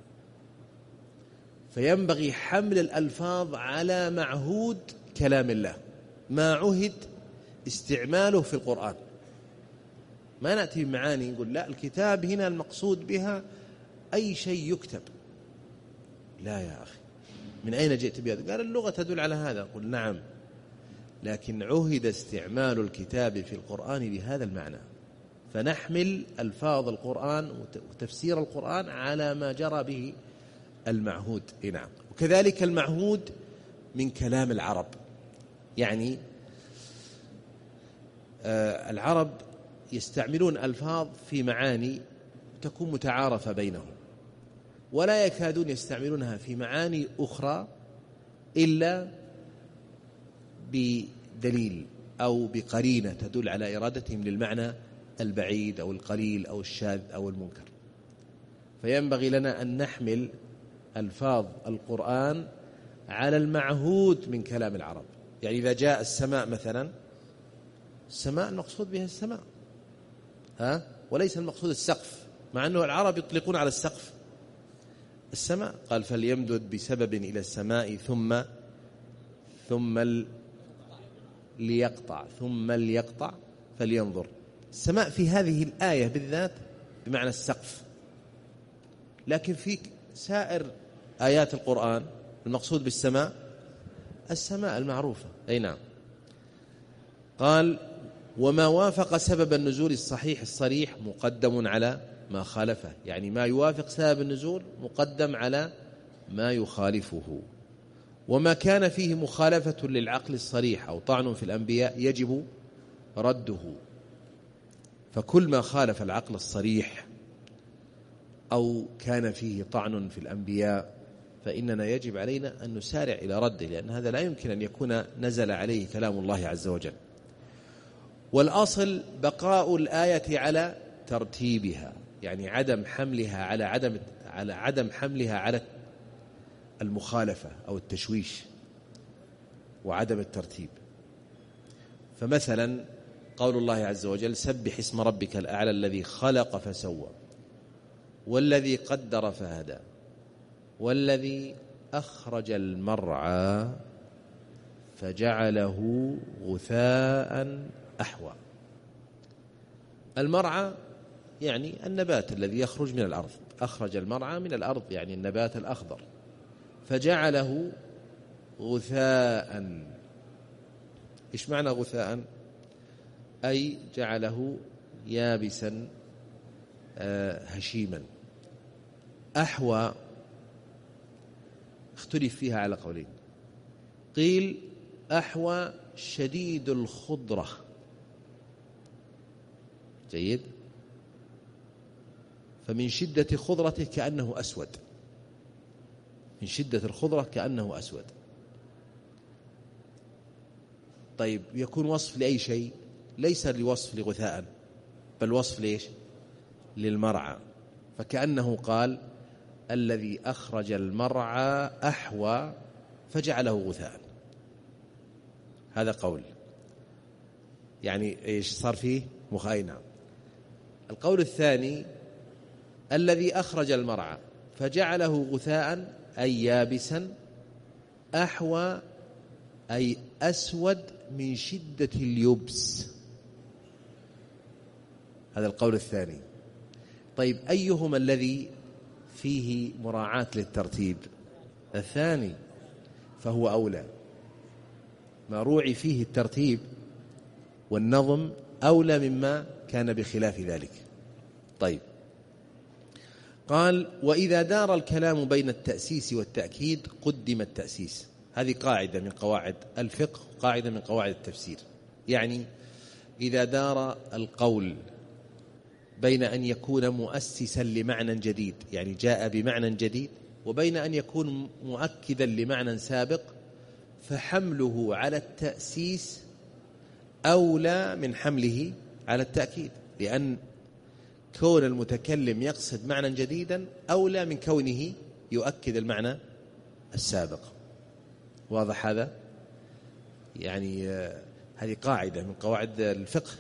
فينبغي حمل الألفاظ على معهود كلام الله ما عهد استعماله في القرآن. ما نأتي بمعاني نقول لا الكتاب هنا المقصود بها أي شيء يكتب. لا يا أخي، من أين جئت بهذا؟ قال اللغة تدل على هذا. قل نعم، لكن عهد استعمال الكتاب في القرآن بهذا المعنى، فنحمل ألفاظ القرآن وتفسير القرآن على ما جرى به المعهود. نعم. وكذلك المعهود من كلام العرب، يعني العرب يستعملون ألفاظ في معاني تكون متعارفة بينهم، ولا يكادون يستعملونها في معاني أخرى إلا بدليل أو بقرينة تدل على إرادتهم للمعنى البعيد أو القليل أو الشاذ أو المنكر. فينبغي لنا أن نحمل ألفاظ القرآن على المعهود من كلام العرب. يعني إذا جاء السماء مثلا، السماء المقصود بها السماء، وليس المقصود السقف، مع أنه العرب يطلقون على السقف السماء. قال فليمدد بسبب إلى السماء ثم ليقطع ثم ليقطع فلينظر. السماء في هذه الآية بالذات بمعنى السقف، لكن في سائر آيات قال وما وافق سبب النزول الصحيح الصريح مقدم على ما خالفه، يعني ما يوافق سبب النزول مقدم على ما يخالفه، وما كان فيه مخالفة للعقل الصريح أو طعن في الأنبياء يجب رده. فكل ما خالف العقل الصريح أو كان فيه طعن في الأنبياء فإننا يجب علينا أن نسارع إلى رده، لأن هذا لا يمكن أن يكون نزل عليه كلام الله عز وجل. والأصل بقاء الآية على ترتيبها، يعني عدم حملها على عدم حملها على المخالفة أو التشويش وعدم الترتيب. فمثلا قول الله عز وجل سبح اسم ربك الأعلى الذي خلق فسوى والذي قدر فهدى والذي أخرج المرعى فجعله غثاء أحوى. المرعى يعني النبات الذي يخرج من الأرض، أخرج المرعى من الأرض يعني النبات الأخضر، فجعله غثاء. إيش معنى غثاء؟ أي جعله يابسا هشيما. أحوى اختلف فيها على قولين، قيل أحوى شديد الخضرة، جيد، فمن شدة خضرته كأنه أسود، من شدة الخضرة كأنه أسود. طيب يكون وصف لأي شيء؟ ليس لوصف لغثاء، بل وصف ليش؟ للمرعى. فكأنه قال الذي أخرج المرعى أحوى فجعله غثاء. هذا قول، يعني إيش صار فيه مخاينة. القول الثاني الذي أخرج المرعى فجعله غثاء أي يابسا، أحوى أي أسود من شدة اليبس. هذا القول الثاني. طيب أيهما الذي فيه مراعاة للترتيب؟ الثاني، فهو أولى. ما روعي فيه الترتيب والنظم أولى مما كان بخلاف ذلك. طيب قال وإذا دار الكلام بين التأسيس والتأكيد قدم التأسيس. هذه قاعدة من قواعد الفقه، قاعدة من قواعد التفسير. يعني إذا دار القول بين أن يكون مؤسسا لمعنى جديد، يعني جاء بمعنى جديد، وبين أن يكون مؤكدا لمعنى سابق، فحمله على التأسيس أولى من حمله على التأكيد، لأن كون المتكلم يقصد معنى جديدا أولى من كونه يؤكد المعنى السابق. واضح هذا؟ يعني هذه قاعدة من قواعد الفقه،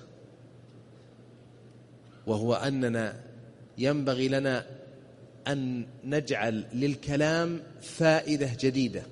وهو أننا ينبغي لنا أن نجعل للكلام فائدة جديدة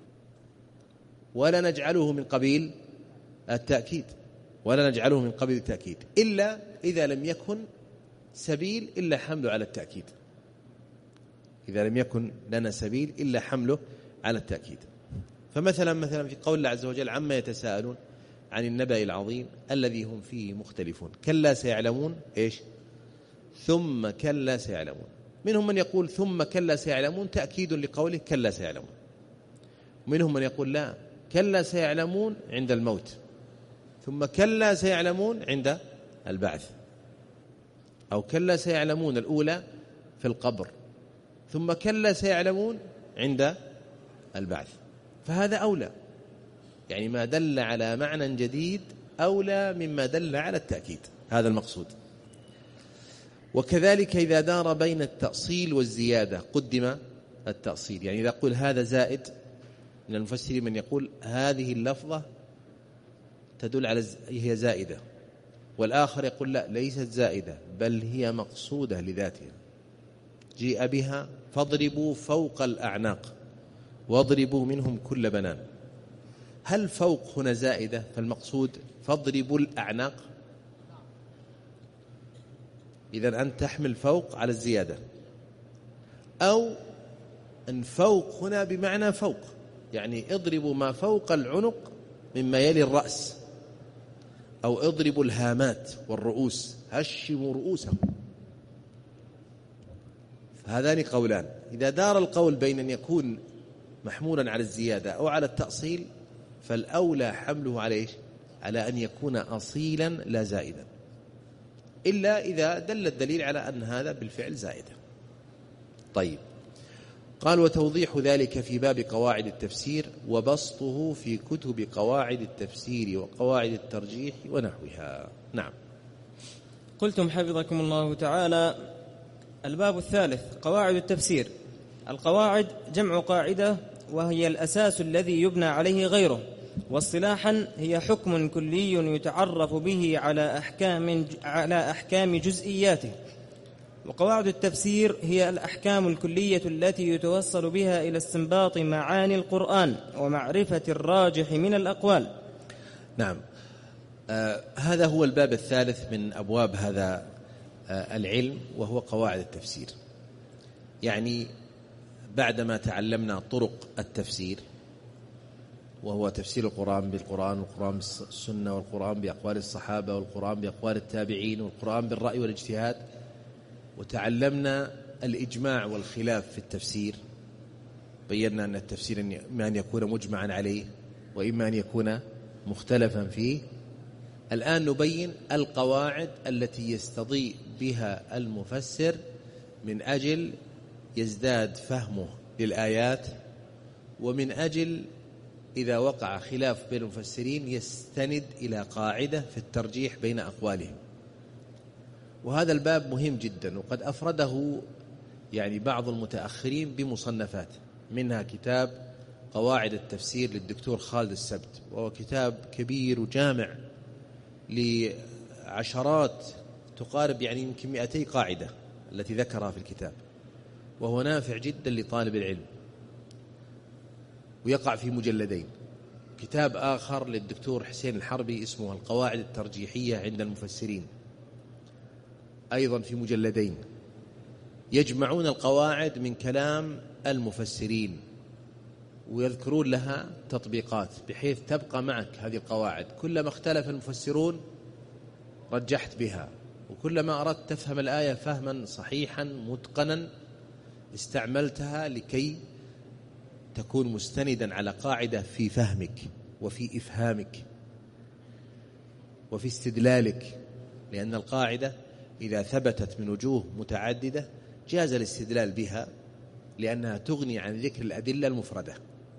ولا نجعله من قبيل التأكيد، ولا نجعله من قبيل التأكيد إلا إذا لم يكن سبيل إلا حمله على التأكيد، إذا لم يكن لنا سبيل إلا حمله على التأكيد. فمثلا في قول الله عز وجل عما يتساءلون عن النبأ العظيم الذي هم فيه مختلفون، كلا سيعلمون إيش؟ ثم كلا سيعلمون. منهم من يقول ثم كلا سيعلمون تأكيد لقوله كلا سيعلمون، ومنهم من يقول لا، كلا سيعلمون عند الموت، ثم كلا سيعلمون عند البعث، أو كلا سيعلمون الأولى في القبر، ثم كلا سيعلمون عند البعث. فهذا أولى، يعني ما دل على معنى جديد أولى مما دل على التأكيد، هذا المقصود. وكذلك إذا دار بين التأصيل والزيادة قدم التأصيل. يعني إذا قل هذا زائد، من المفسرين من يقول هذه اللفظة تدل على هي زائدة، والآخر يقول لا ليست زائدة بل هي مقصودة لذاتها، جيء بها فاضربوا فوق الأعناق واضربوا منهم كل بنان. هل فوق هنا زائدة فالمقصود فاضربوا الأعناق؟ إذن أن تحمل فوق على الزيادة، أو أن فوق هنا بمعنى فوق، يعني اضربوا ما فوق العنق مما يلي الرأس، أو اضربوا الهامات والرؤوس، هشموا رؤوسهم. فهذان قولان. إذا دار القول بين أن يكون محمولا على الزيادة أو على التأصيل، فالأولى حمله على إيش؟ على أن يكون أصيلا لا زائدا، إلا إذا دل الدليل على أن هذا بالفعل زائدة. طيب، قال وتوضيح ذلك في باب قواعد التفسير وبسطه في كتب قواعد التفسير وقواعد الترجيح ونحوها. نعم. قلتم حفظكم الله تعالى: الباب الثالث قواعد التفسير. القواعد جمع قاعدة، وهي الأساس الذي يبنى عليه غيره، واصطلاحا هي حكم كلي يتعرف به على أحكام جزئياته. وقواعد التفسير هي الأحكام الكلية التي يتوصل بها إلى استنباط معاني القرآن ومعرفة الراجح من الأقوال. نعم. هذا هو الباب الثالث من أبواب هذا العلم، وهو قواعد التفسير. يعني بعدما تعلمنا طرق التفسير، وهو تفسير القرآن بالقرآن، والقرآن بالسنة، والقرآن بأقوال الصحابة، والقرآن بأقوال التابعين، والقرآن بالرأي والاجتهاد، وتعلمنا الإجماع والخلاف في التفسير، بينا أن التفسير إما أن يكون مجمعا عليه وإما أن يكون مختلفا فيه. الآن نبين القواعد التي يستضيء بها المفسر من أجل يزداد فهمه للآيات، ومن أجل إذا وقع خلاف بين المفسرين يستند إلى قاعدة في الترجيح بين أقوالهم. وهذا الباب مهم جدا، وقد أفرده يعني بعض المتأخرين بمصنفات، منها كتاب قواعد التفسير للدكتور خالد السبت، وهو كتاب كبير وجامع لعشرات تقارب يعني يمكن 200 قاعدة التي ذكرها في الكتاب، وهو نافع جدا لطالب العلم، ويقع في مجلدين. كتاب آخر للدكتور حسين الحربي اسمه القواعد الترجيحية عند المفسرين، أيضا في مجلدين، يجمعون القواعد من كلام المفسرين ويذكرون لها تطبيقات، بحيث تبقى معك هذه القواعد. كلما اختلف المفسرون رجحت بها، وكلما أردت تفهم الآية فهما صحيحا متقنا استعملتها لكي تكون مستندا على قاعدة في فهمك وفي إفهامك وفي استدلالك، لأن القاعدة إذا ثبتت من وجوه متعددة جاز الاستدلال بها، لأنها تغني عن ذكر الأدلة المفردة.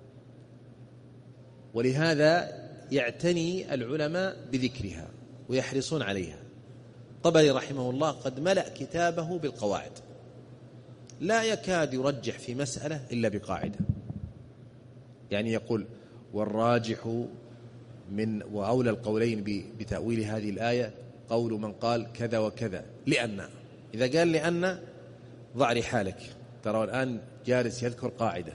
ولهذا يعتني العلماء بذكرها ويحرصون عليها. الطبري رحمه الله قد ملأ كتابه بالقواعد، لا يكاد يرجح في مسألة إلا بقاعدة. يعني يقول: والراجح من وأولى القولين بتأويل هذه الآية قول من قال كذا وكذا، لأن إذا قال لأن ضع رحالك، ترى الآن جالس يذكر قاعدة،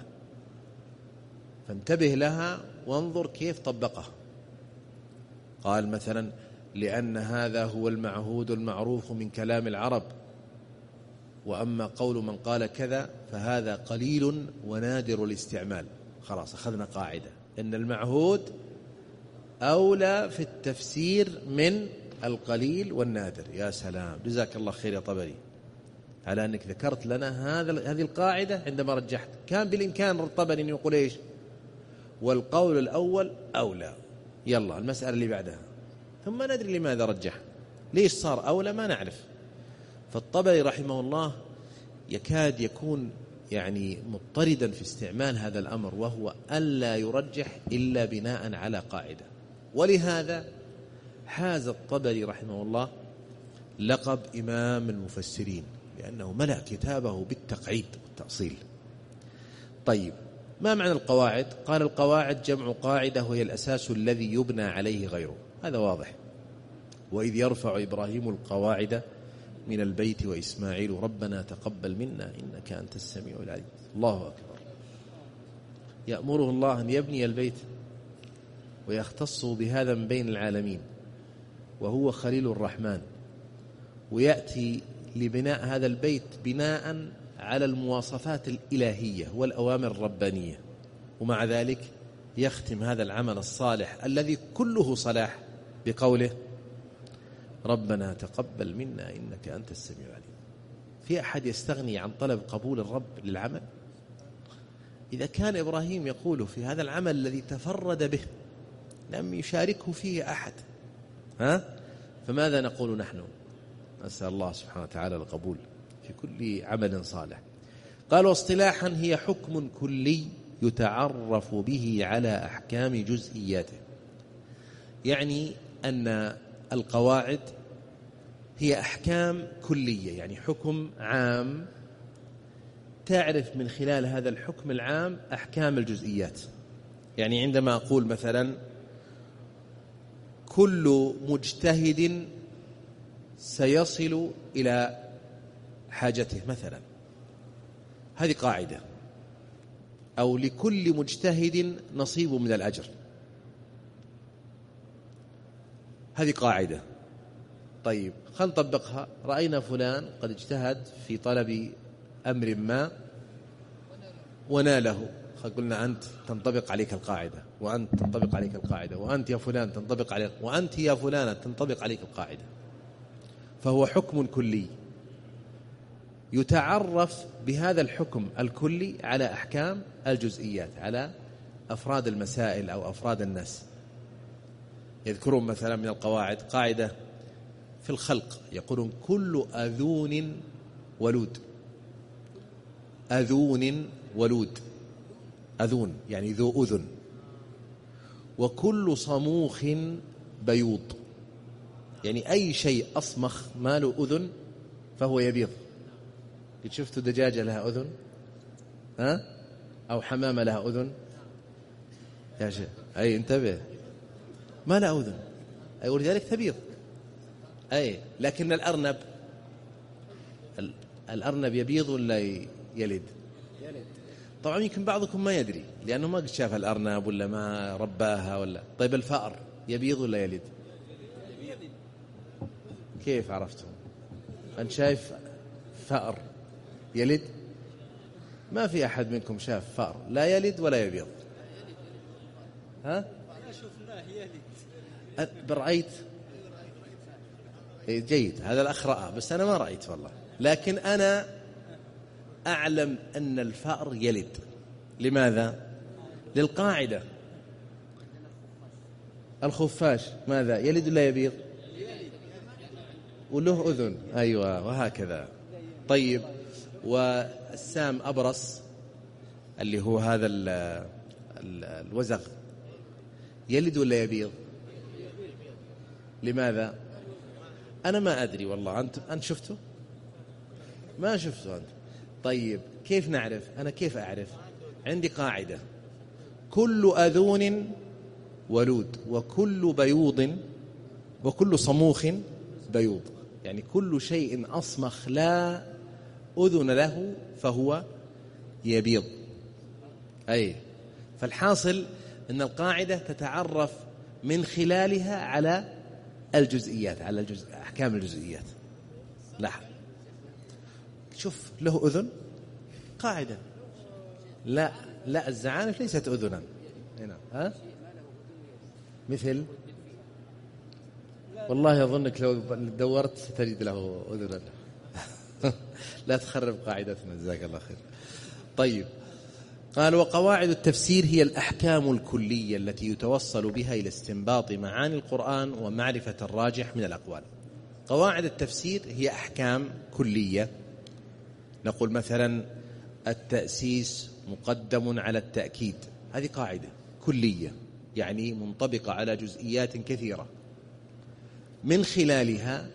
فانتبه لها وانظر كيف طبقها. قال مثلا: لأن هذا هو المعهود المعروف من كلام العرب، وأما قول من قال كذا فهذا قليل ونادر الاستعمال. خلاص أخذنا قاعدة أن المعهود أولى في التفسير من القليل والنادر. يا سلام، جزاك الله خير يا طبري على أنك ذكرت لنا هذه القاعدة عندما رجحت. كان بالإمكان الطبري أن يقول إيش؟ والقول الأول أولى، يلا المسألة اللي بعدها، ثم ندري لماذا رجح، ليش صار أولى ما نعرف. فالطبري رحمه الله يكاد يكون يعني مضطردا في استعمال هذا الأمر، وهو ألا يرجح إلا بناء على قاعدة. ولهذا حاز الطبري رحمه الله لقب إمام المفسرين، لأنه ملأ كتابه بالتقعيد والتأصيل. طيب، ما معنى القواعد؟ قال: القواعد جمع قاعدة، وهي الأساس الذي يبنى عليه غيره. هذا واضح. وإذ يرفع إبراهيم القواعد من البيت وإسماعيل ربنا تقبل منا إنك أنت السميع العليم. الله أكبر. يأمره الله أن يبني البيت ويختص بهذا من بين العالمين، وهو خليل الرحمن، ويأتي لبناء هذا البيت بناء على المواصفات الإلهية والأوامر الربانية، ومع ذلك يختم هذا العمل الصالح الذي كله صلاح بقوله: ربنا تقبل منا إنك أنت السميع العليم. في أحد يستغني عن طلب قبول الرب للعمل؟ إذا كان إبراهيم يقول في هذا العمل الذي تفرد به لم يشاركه فيه أحد، فماذا نقول نحن؟ نسأل الله سبحانه وتعالى القبول في كل عمل صالح. قال واصطلاحا هي حكم كلي يتعرف به على أحكام جزئياته، يعني أن القواعد هي أحكام كلية، يعني حكم عام تعرف من خلال هذا الحكم العام أحكام الجزئيات. يعني عندما أقول مثلا كل مجتهد سيصل إلى حاجته مثلا، هذه قاعدة. أو لكل مجتهد نصيب من الأجر، هذه قاعدة. طيب خلينا نطبقها. رأينا فلان قد اجتهد في طلب أمر ما وناله، قلنا أنت تنطبق عليك القاعدة، وأنت تنطبق عليك القاعدة، وأنت يا فلان تنطبق عليك، وأنت يا فلانة تنطبق عليك القاعدة. فهو حكم كلي يتعرف بهذا الحكم الكلي على أحكام الجزئيات، على أفراد المسائل أو أفراد الناس. يذكرون مثلا من القواعد قاعدة في الخلق، يقولون كل أذون ولود. أذون ولود، أذون يعني ذو أذن. وكل صموخ بيوض، يعني أي شيء أصمخ ما له أذن فهو يبيض. قد شفتوا دجاجة لها أذن أو حمامة لها أذن؟ يا شيخ أي انتبه، ما لها أذن، أي ولذلك تبيض. أي لكن الأرنب يبيض ولا يلد؟ طبعا يمكن بعضكم ما يدري لأنه ما قد شاف الأرنب ولا ما رباها ولا. طيب الفأر يبيض ولا يلد؟ كيف عرفتم؟ أنت شايف فأر يلد؟ ما في أحد منكم شاف فأر لا يلد ولا يبيض. برأيت جيد، هذا الأخ رأى بس أنا ما رأيت والله. لكن أنا أعلم أن الفأر يلد. لماذا؟ للقاعدة. الخفاش ماذا يلد ولا يبيض؟ وله أذن، أيوة وهكذا. طيب والسام أبرص اللي هو هذا الوزغ يلد ولا يبيض؟ لماذا؟ أنا ما أدري والله. أنت شفته؟ ما شفته أنت. طيب كيف نعرف؟ أنا كيف أعرف؟ عندي قاعدة كل أذون ولود وكل بيوض وكل صموخ بيوض، يعني كل شيء أصمخ لا أذن له فهو يبيض. أي فالحاصل أن القاعدة تتعرف من خلالها على الجزئيات، على أحكام الجزئيات. لاحظ شوف له أذن قاعدة. لا الزعانف ليست أذنا هنا. مثل والله أظنك لو دورت ستجد له أذنا. لا تخرب قاعدتنا جزاك الله خير. طيب قال وقواعد التفسير هي الأحكام الكلية التي يتوصل بها إلى استنباط معاني القرآن ومعرفة الراجح من الأقوال. قواعد التفسير هي أحكام كلية. نقول مثلا التأسيس مقدم على التأكيد، هذه قاعدة كلية يعني منطبقة على جزئيات كثيرة. من خلالها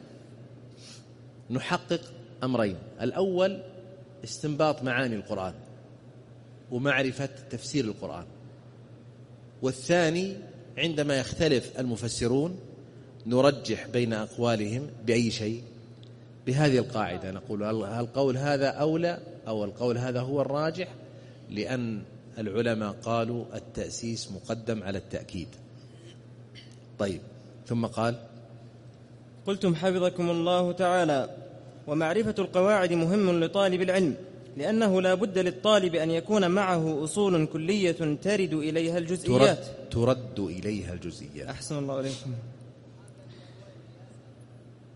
نحقق أمرين: الأول استنباط معاني القرآن ومعرفة تفسير القرآن، والثاني عندما يختلف المفسرون نرجح بين أقوالهم بأي شيء؟ بهذه القاعدة. نقول القول هذا أولى أو القول هذا هو الراجح، لأن العلماء قالوا التأسيس مقدم على التأكيد. طيب ثم قال قلتم حفظكم الله تعالى: ومعرفة القواعد مهم لطالب العلم، لأنه لا بد للطالب أن يكون معه أصول كلية ترد إليها الجزئيات. ترد إليها الجزئيات. أحسن الله عليكم.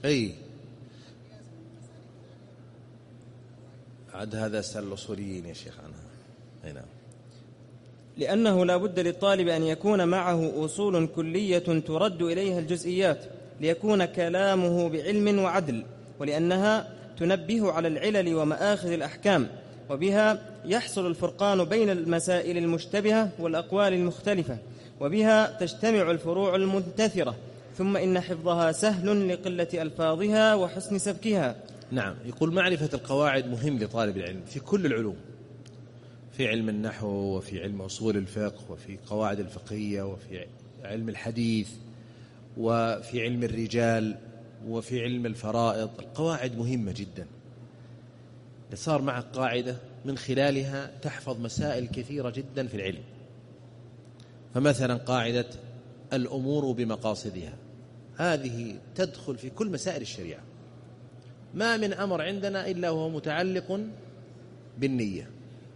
أي عد هذا سأل الأصوليين يا شيخ عنها. أي نعم. لأنه لا بد للطالب أن يكون معه أصول كلية ترد إليها الجزئيات ليكون كلامه بعلم وعدل، ولأنها تنبه على العلل ومآخذ الأحكام، وبها يحصل الفرقان بين المسائل المشتبهة والأقوال المختلفة، وبها تجتمع الفروع المنتثرة، ثم إن حفظها سهل لقلة ألفاظها وحسن سبكها. نعم. يقول معرفة القواعد مهم لطالب العلم في كل العلوم، في علم النحو وفي علم أصول الفقه وفي قواعد الفقهية وفي علم الحديث وفي علم الرجال وفي علم الفرائض. القواعد مهمة جدا. صار معك قاعدة من خلالها تحفظ مسائل كثيرة جدا في العلم. فمثلا قاعدة الأمور بمقاصدها، هذه تدخل في كل مسائل الشريعة. ما من أمر عندنا إلا وهو متعلق بالنية.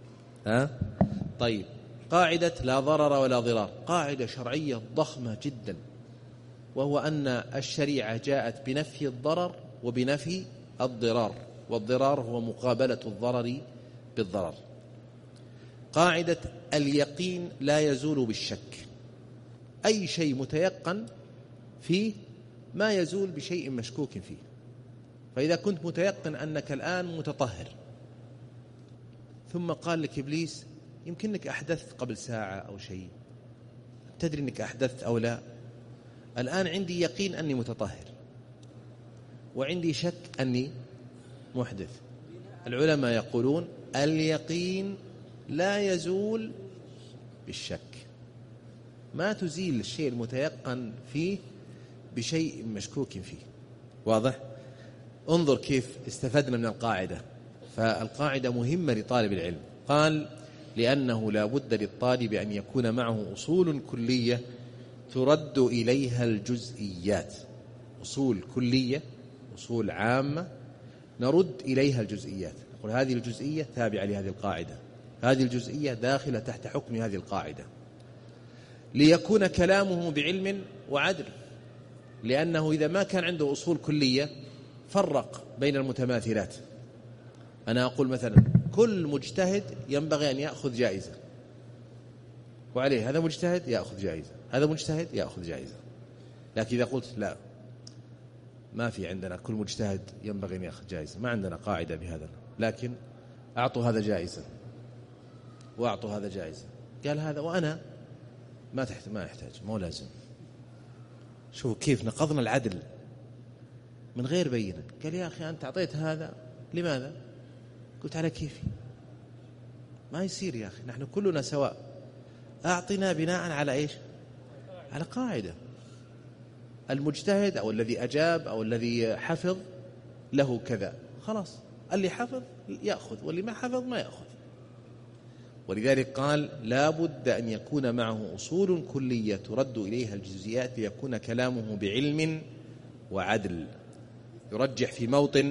طيب، قاعدة لا ضرر ولا ضرار، قاعدة شرعية ضخمة جدا، وهو أن الشريعة جاءت بنفي الضرر وبنفي الضرار، والضرار هو مقابلة الضرر بالضرر. قاعدة اليقين لا يزول بالشك، أي شيء متيقن فيه ما يزول بشيء مشكوك فيه. فإذا كنت متيقن أنك الآن متطهر، ثم قال لك إبليس يمكنك أحدثت قبل ساعة أو شيء، تدري أنك أحدثت أو لا، الآن عندي يقين أني متطهر وعندي شك أني محدث. العلماء يقولون اليقين لا يزول بالشك، ما تزيل الشيء المتيقن فيه بشيء مشكوك فيه. واضح؟ انظر كيف استفدنا من القاعدة. فالقاعدة مهمة لطالب العلم. قال لأنه لا بد للطالب أن يكون معه أصول كلية ترد إليها الجزئيات. أصول كلية، أصول عامة نرد إليها الجزئيات، نقول هذه الجزئية تابعة لهذه القاعدة، هذه الجزئية داخلة تحت حكم هذه القاعدة، ليكون كلامه بعلم وعدل. لأنه إذا ما كان عنده أصول كلية فرق بين المتماثلات. أنا أقول مثلا كل مجتهد ينبغي أن يأخذ جائزة، وعليه هذا مجتهد يأخذ جائزة، هذا مجتهد يأخذ جائزة. لكن إذا قلت لا، ما في عندنا كل مجتهد ينبغي أن يأخذ جائزة، ما عندنا قاعدة بهذا، لكن أعطوا هذا جائزة وأعطوا هذا جائزة، قال هذا وأنا ما يحتاج، مو لازم. شوفوا كيف نقضنا العدل من غير بينة. قال يا أخي أنت أعطيت هذا لماذا؟ قلت على كيفي، ما يصير يا أخي، نحن كلنا سواء. أعطنا بناء على إيش؟ على قاعدة. المجتهد أو الذي أجاب أو الذي حفظ له كذا، خلاص اللي حفظ يأخذ واللي ما حفظ ما يأخذ. ولذلك قال لا بد أن يكون معه أصول كلية ترد إليها الجزئيات ليكون كلامه بعلم وعدل. يرجح في موطن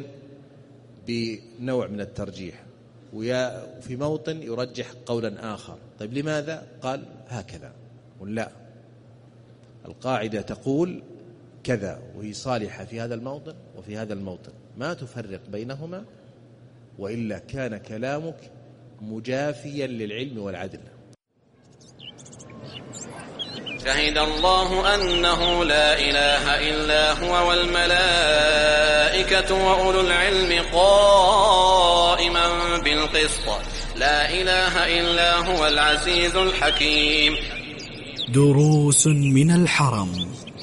بنوع من الترجيح، وفي موطن يرجح قولا آخر. طيب لماذا؟ قال هكذا ولا القاعدة تقول كذا وهي صالحة في هذا الموطن وفي هذا الموطن، ما تفرق بينهما، وإلا كان كلامك مجافيا للعلم والعدل. شهد الله أنه لا إله إلا هو والملائكة وأولو العلم قائما بالقسط لا إله إلا هو العزيز الحكيم. دروس من الحرم.